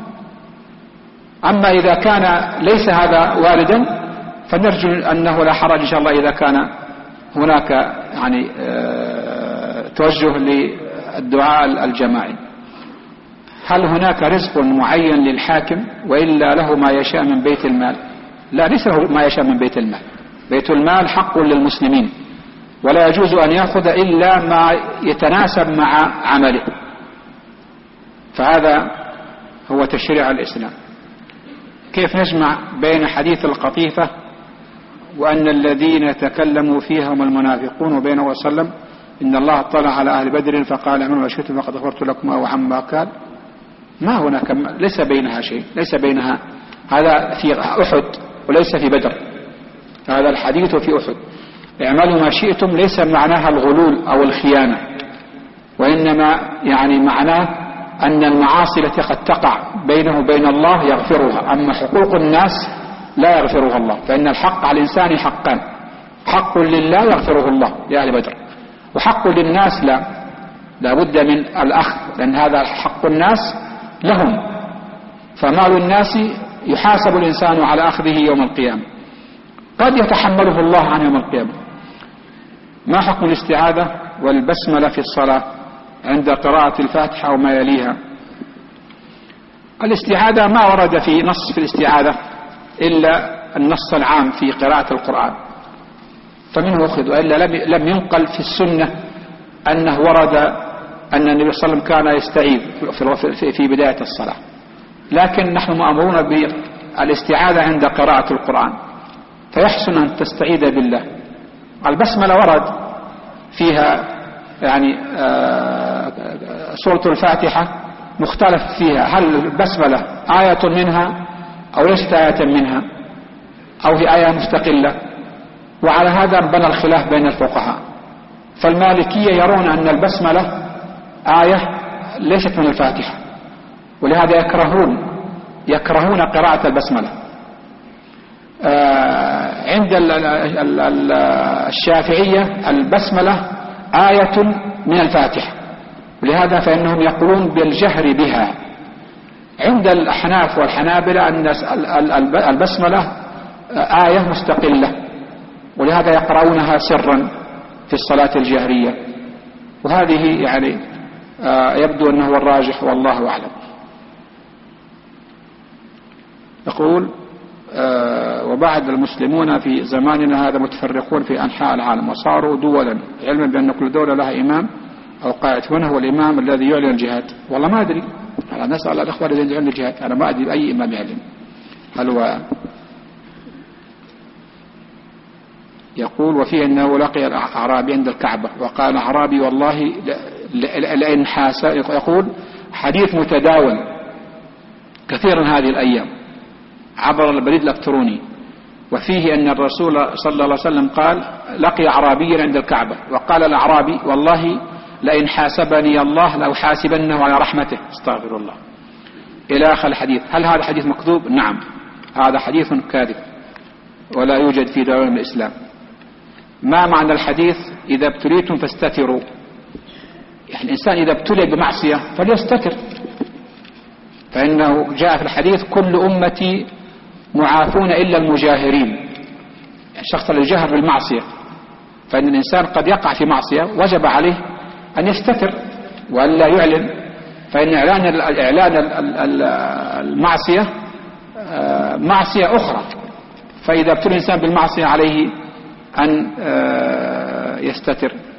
أما إذا كان ليس هذا واردا فنرجو أنه لا حرج إن شاء الله إذا كان هناك يعني توجه للدعاء الجماعي. هل هناك رزق معين للحاكم وإلا له ما يشاء من بيت المال؟ لا، ليس له ما يشاء من بيت المال. بيت المال حق للمسلمين ولا يجوز أن يأخذ إلا ما يتناسب مع عمله، فهذا هو تشريع الإسلام. كيف نجمع بين حديث القطيفة وأن الذين تكلموا فيها هم المنافقون وبينه صلى الله عليه وسلم إن الله اطلع على أهل بدر فقال اعملوا ما شئتم فقد غفرت لكم أو عما قال؟ ما هناك، ليس بينها شيء، ليس بينها. هذا في أحد وليس في بدر، هذا الحديث في أحد. اعملوا ما شئتم ليس معناها الغلول أو الخيانة، وإنما يعني معناه أن المعاصي التي قد تقع بينه وبين الله يغفرها، أما حقوق الناس لا يغفرها الله، فإن الحق على الإنسان حقان: حق لله يغفره الله لأهل بدر، وحق للناس لا بد من الأخذ، لأن هذا حق الناس لهم، فمال الناس يحاسب الإنسان على أخذه يوم القيامة، قد يتحمله الله عن يوم القيامة. ما حكم الاستعاذة والبسملة في الصلاة عند قراءة الفاتحة وما يليها؟ الاستعاذة ما ورد في نص في الاستعاذة إلا النص العام في قراءة القرآن، فمنه أخذ، وإلا لم ينقل في السنة أنه ورد أن النبي صلى الله عليه وسلم كان يستعيذ في بداية الصلاة، لكن نحن مأمورون بالاستعاذة عند قراءة القرآن، فيحسن أن تستعيذ بالله. البسملة ورد فيها يعني سورة الفاتحة مختلف فيها، هل البسملة آية منها أو ليست آية منها أو هي آية مستقلة، وعلى هذا بنى الخلاف بين الفقهاء. فالمالكية يرون أن البسملة آية ليست من الفاتحة، ولهذا يكرهون قراءة البسملة. عند الشافعية البسملة آية من الفاتحة، ولهذا فإنهم يقولون بالجهر بها. عند الأحناف والحنابلة أن البسملة آية مستقلة، ولهذا يقرؤونها سرا في الصلاة الجهرية، وهذه يعني يبدو أنه الراجح والله أعلم. يقول وبعد المسلمون في زماننا هذا متفرقون في أنحاء العالم وصاروا دولا، علما بأن كل دولة لها إمام أو قائد، من هو الإمام الذي يعلن الجهاد؟ والله ما أدري، أنا نسأل الأخوة الذين يعلن الجهاد، أنا ما أدري أي إمام يعلن. هل هو يقول وفيه أنه لقي الأعرابي عند الكعبة وقال أعرابي والله لئن حاس، يقول حديث متداول كثيرا هذه الأيام عبر البريد الإلكتروني، وفيه أن الرسول صلى الله عليه وسلم قال لقي أعرابيا عند الكعبة وقال الأعرابي والله لئن حاسبني الله لأحاسبنه على رحمته، استغفر الله، إلى آخر الحديث. هل هذا حديث مكذوب؟ نعم، هذا حديث كاذب ولا يوجد في دولة الإسلام. ما معنى الحديث إذا ابتليتم فاستتروا؟ يعني الإنسان إذا ابتلي بمعصية فليستتر، فإنه جاء في الحديث كل أمتي معافون إلا المجاهرين، الشخص اللي يجهر بالمعصية، فإن الإنسان قد يقع في معصية وجب عليه أن يستتر وألا يعلن، فإن إعلان المعصية معصية أخرى، فإذا ابتلي الإنسان بالمعصية عليه أن يستتر.